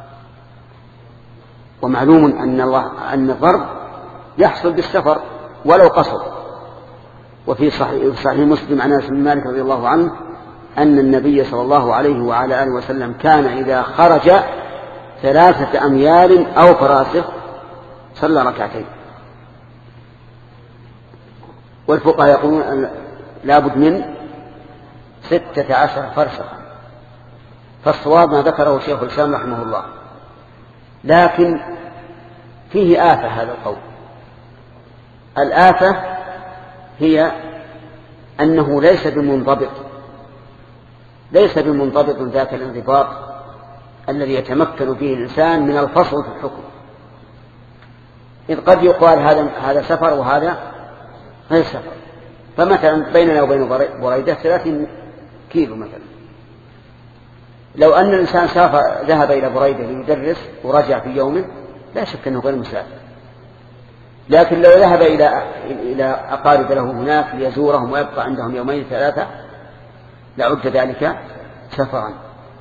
ومعلوم أن الله أن الضرب يحصل بالسفر ولو قصر. وفي صحيح, صحيح مسلم عن أنس بن مالك رضي الله عنه أن النبي صلى الله عليه وعلى آله وسلم كان إذا خرج ثلاثة أميال أو فراسخ صلى ركعتين. والفقهاء يقولون لابد من ستة عشر فرسخا، فالصواب ما ذكره شيخ الإسلام رحمه الله. لكن فيه آفة هذا القول. الآفة هي أنه ليس بمنضبط ليس بمنضبط ذاك الانضباط الذي يتمكن فيه الإنسان من الفصل في الحكم. إذ قد يقال هذا هذا سفر وهذا غير سفر. فمثلا بيننا وبين بريدة ثلاثين كيلو مثلا، لو أن الإنسان سافر ذهب إلى بريدة ليدرس ورجع في يومه لا شك أنه غير مسافر. لكن لو ذهب إلى إلى أقارب له هناك ليزورهم ويبقى عندهم يومين ثلاثة لعد ذلك سفرا.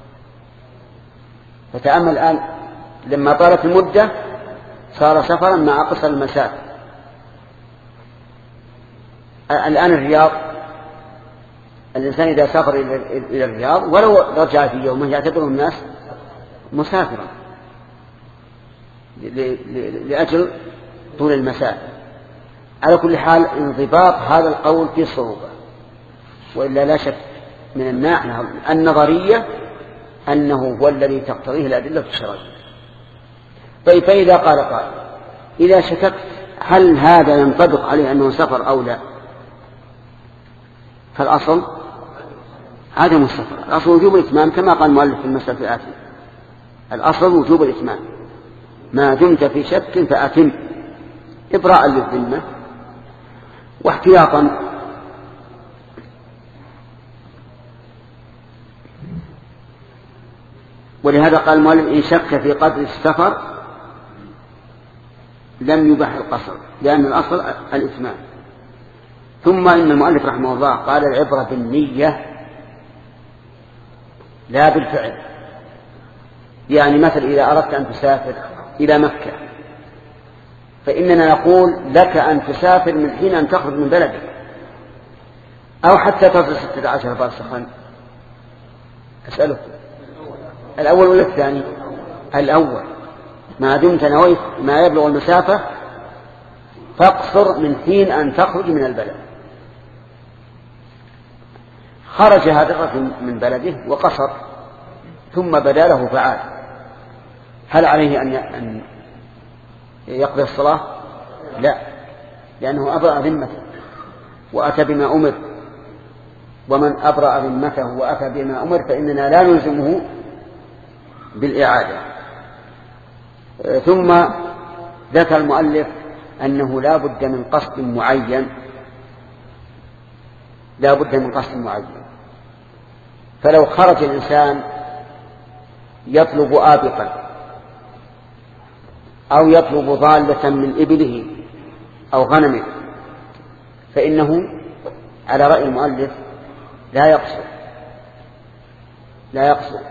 فتأمل الآن لما طالت المدة صار سفرا مع قصر المسافة. الآن الرياض، الإنسان إذا سافر إلى الرياض ولو رجع في يومه يعتبره الناس مسافرا لأجل طول المسافة. على كل حال انضباط هذا القول في صعوبة، وإلا لا شك من الناحية النظرية أنه هو الذي تقتضيه الأدلة الشرعية. طيب فإذا قال قائل إذا شككت هل هذا ينطبق عليه أنه سفر أو لا، فالأصل عدم السفر، الأصل وجوب الإتمام كما قال المؤلف في المسألة الآتية. الأصل وجوب الإتمام، ما دمت في شك فأتم إبراء للذمة واحتياطا. ولهذا قال المؤلف إن شك في قدر السفر لم يبح القصر، لأن الأصل الإتمام. ثم إن المؤلف رحمه الله قال العبرة بالنية لا بالفعل. يعني مثل إذا أردت أن تسافر إلى مكة فإننا نقول لك أن تسافر من حين أن تخرج من بلدك، أو حتى تصل ستة عشر فرسخا؟ أسأله الأول ولا الثاني؟ الأول. ما دمت نويت ما يبلغ المسافة فاقصر من حين أن تخرج من البلد. خرج هذا الرجل من بلده وقصر ثم بدا له فعال، هل عليه أن يقضي الصلاة؟ لا، لأنه أبرأ ذمته وأتى بما أمر، ومن أبرأ ذمته وأتى بما أمر فإننا لا نلزمه بالإعادة. ثم ذكر المؤلف أنه لا بد من قصد معين، لا بد من قصد معين. فلو خرج الإنسان يطلب آبقا أو يطلب ضالة من إبله أو غنمه فإنه على رأي المؤلف لا يقصر لا يقصر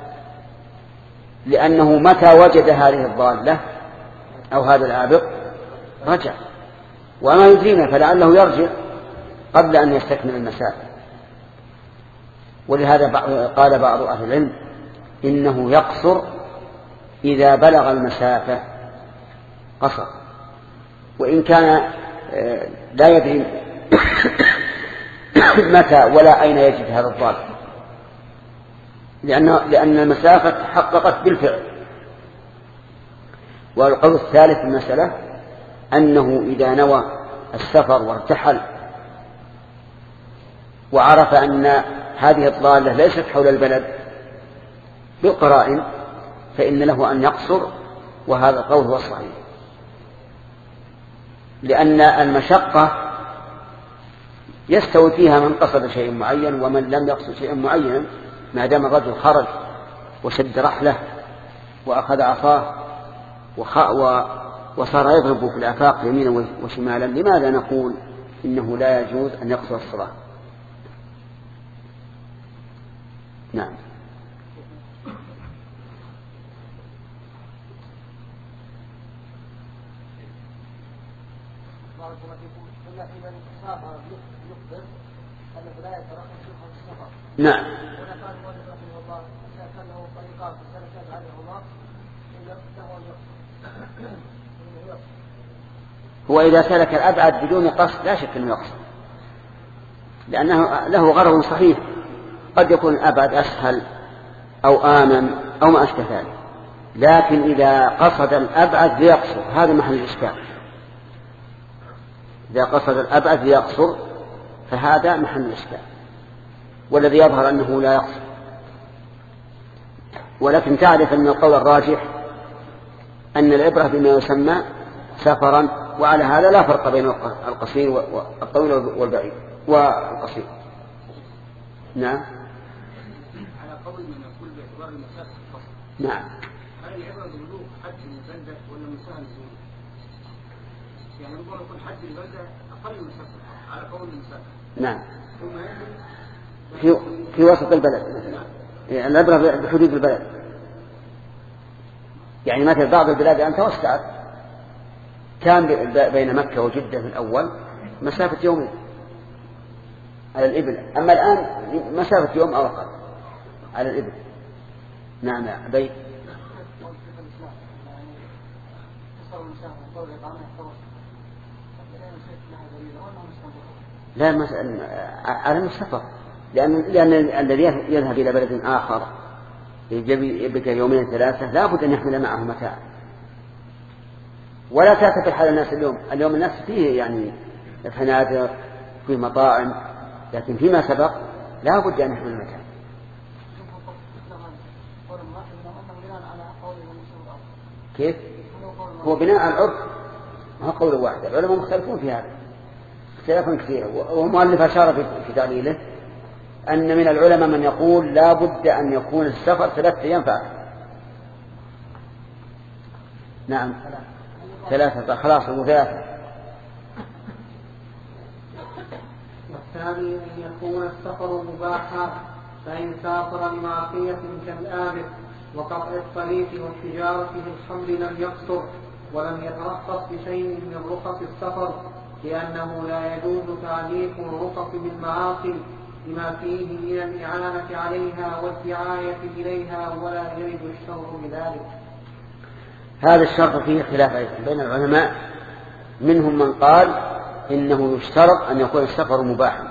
لأنه متى وجد هذه الضالة أو هذا الآبق رجع، وما يدرينا فلعله يرجع قبل أن يستكمل المسافة. ولهذا قال بعض أهل العلم إنه يقصر إذا بلغ المسافة قصر، وإن كان لا يدري متى ولا أين يجد هذا الضال، لأن لأن المسافة تحققت بالفعل. والقول الثالث في المسألة أنه إذا نوى السفر وارتحل وعرف أن هذه الضالة ليست حول البلد بالقرائن فإن له أن يقصر، وهذا القول هو الصحيح، لأن المشقة يستوي فيها من قصد شيء معين ومن لم يقصد شيء معين، ما دام الرجل خرج وشد رحله وأخذ عصاه وصار يضرب في الآفاق يمينا وشمالا، لماذا نقول إنه لا يجوز أن يقصر الصلاة؟ نعم. نعم. هو إذا سلك الأبعد بدون قصد لا شك أنه يقصد، لأنه له غرض صحيح، قد يكون الأبعد أسهل أو آمن أو ما أشبه ذلك، لكن إذا قصد الأبعد ليقصر هذا محل الإشكال. إذا قصد الأبعد ليقصر فهذا محل الإشكال، والذي يظهر أنه لا يقصد. ولكن تعرف أن القول الراجح أن العبرة بما يسمى سفرا، وعلى هذا لا فرق بين القصير والطويل والبعيد والقصير. نعم. على قول من يقول باعتبار المسافة القصر. نعم. هل العبرة ببلوغ حد البلدة ولا مسافة الزمن؟ يعني ربما يكون حد البلدة أقل من مسافة على قول المسافة. نعم. في في وسط البلد، يعني العبرة بحدود البلد. يعني مثل بعض البلاد الآن توسعت، كان بين مكة وجدة في الأول مسافة يومين على الإبل، أما الآن مسافة يوم أو أقل على الإبل. نعم يا أبي. لا مسألة على السفر، لأن لأن الذي يذهب إلى بلد آخر يبقى يومين ثلاثة لا بد أن يحمل معه متاع، ولا تعتقد حال الناس اليوم. اليوم الناس فيه يعني فنادق في مطاعم، لكن فيما سبق لا بد أن يحمل متاع. كيف؟ هو بناء على العرف، ما هو قول واحد، العلماء مختلفون في هذا اختلافا كثيرا، ومؤلف أشار في تعليله أن من العلماء من يقول لا بد أن يكون السفر ثلاثة أيام فأكثر. نعم ثلاثة، خلاص ثلاثة. والثاني أن يكون السفر مباحا، فإن سافر لمعصية كالآبق وقطع الطريق والتجارة بالحمل لم يقصر ولم يترخص بشيء من رخص السفر، لأنه لا يجوز تعليق الرخص بالمعاصي لما فيه من الإعانة عليها والدعاية إليها ولا يرد الشرع بذلك. هذا الشرط فيه خلاف بين العلماء، منهم من قال إنه يشترط أن يكون السفر مباحا،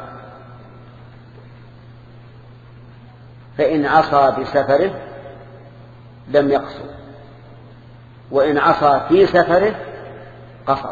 فإن عصى بسفره لم يقصر، وإن عصى في سفره قصر.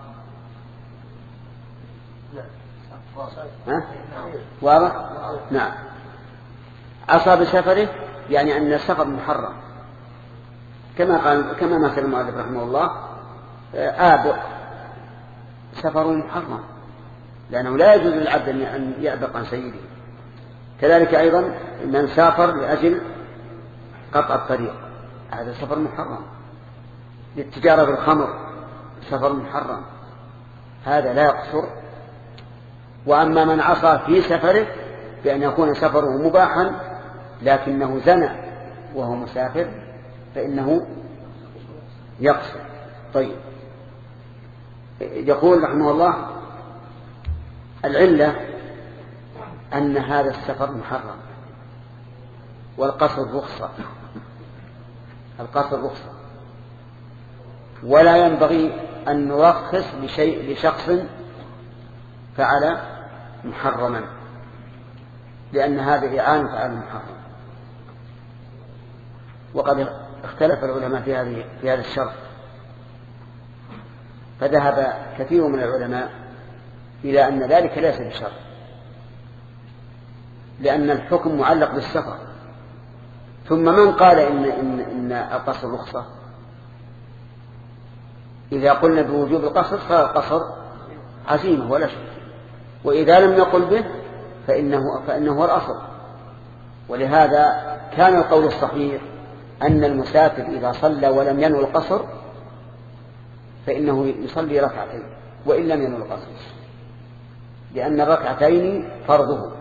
ها؟ واضح؟ نعم. عصى بسفره يعني أن السفر محرم، كما قال كما مثل المؤلف رحمه الله آبق سفر محرم، لأنه لا يجوز للعبد أن يأبق عن سيده. كذلك أيضا من سافر لأجل قطع الطريق هذا سفر محرم، للتجارة بالخمر سفر محرم، هذا لا يقصر. وأما من عصى في سفره بأن يكون سفره مباحا لكنه زنى وهو مسافر فإنه يقصر. طيب، يقول رحمه الله العلة أن هذا السفر محرم والقصر رخصة، القصر رخصة، ولا ينبغي أن نرخص لشيء لشخص فعل محرما، لأن هذا إعانة على المحرم. وقد اختلف العلماء في هذه في هذا الشرط، فذهب كثير من العلماء إلى أن ذلك ليس بشرط، لأن الحكم معلق بالسفر. ثم من قال إن, إن, إن القصر رخصة، إذا قلنا بوجوب القصر فالقصر عزيمة ولا شك، وإذا لم نقل به فإنه, فإنه هو الأصل. ولهذا كان القول الصحيح أن المسافر إذا صلى ولم ينوي القصر فإنه يصلي ركعتين وإن لم ينوي القصر، لأن الركعتين فرضه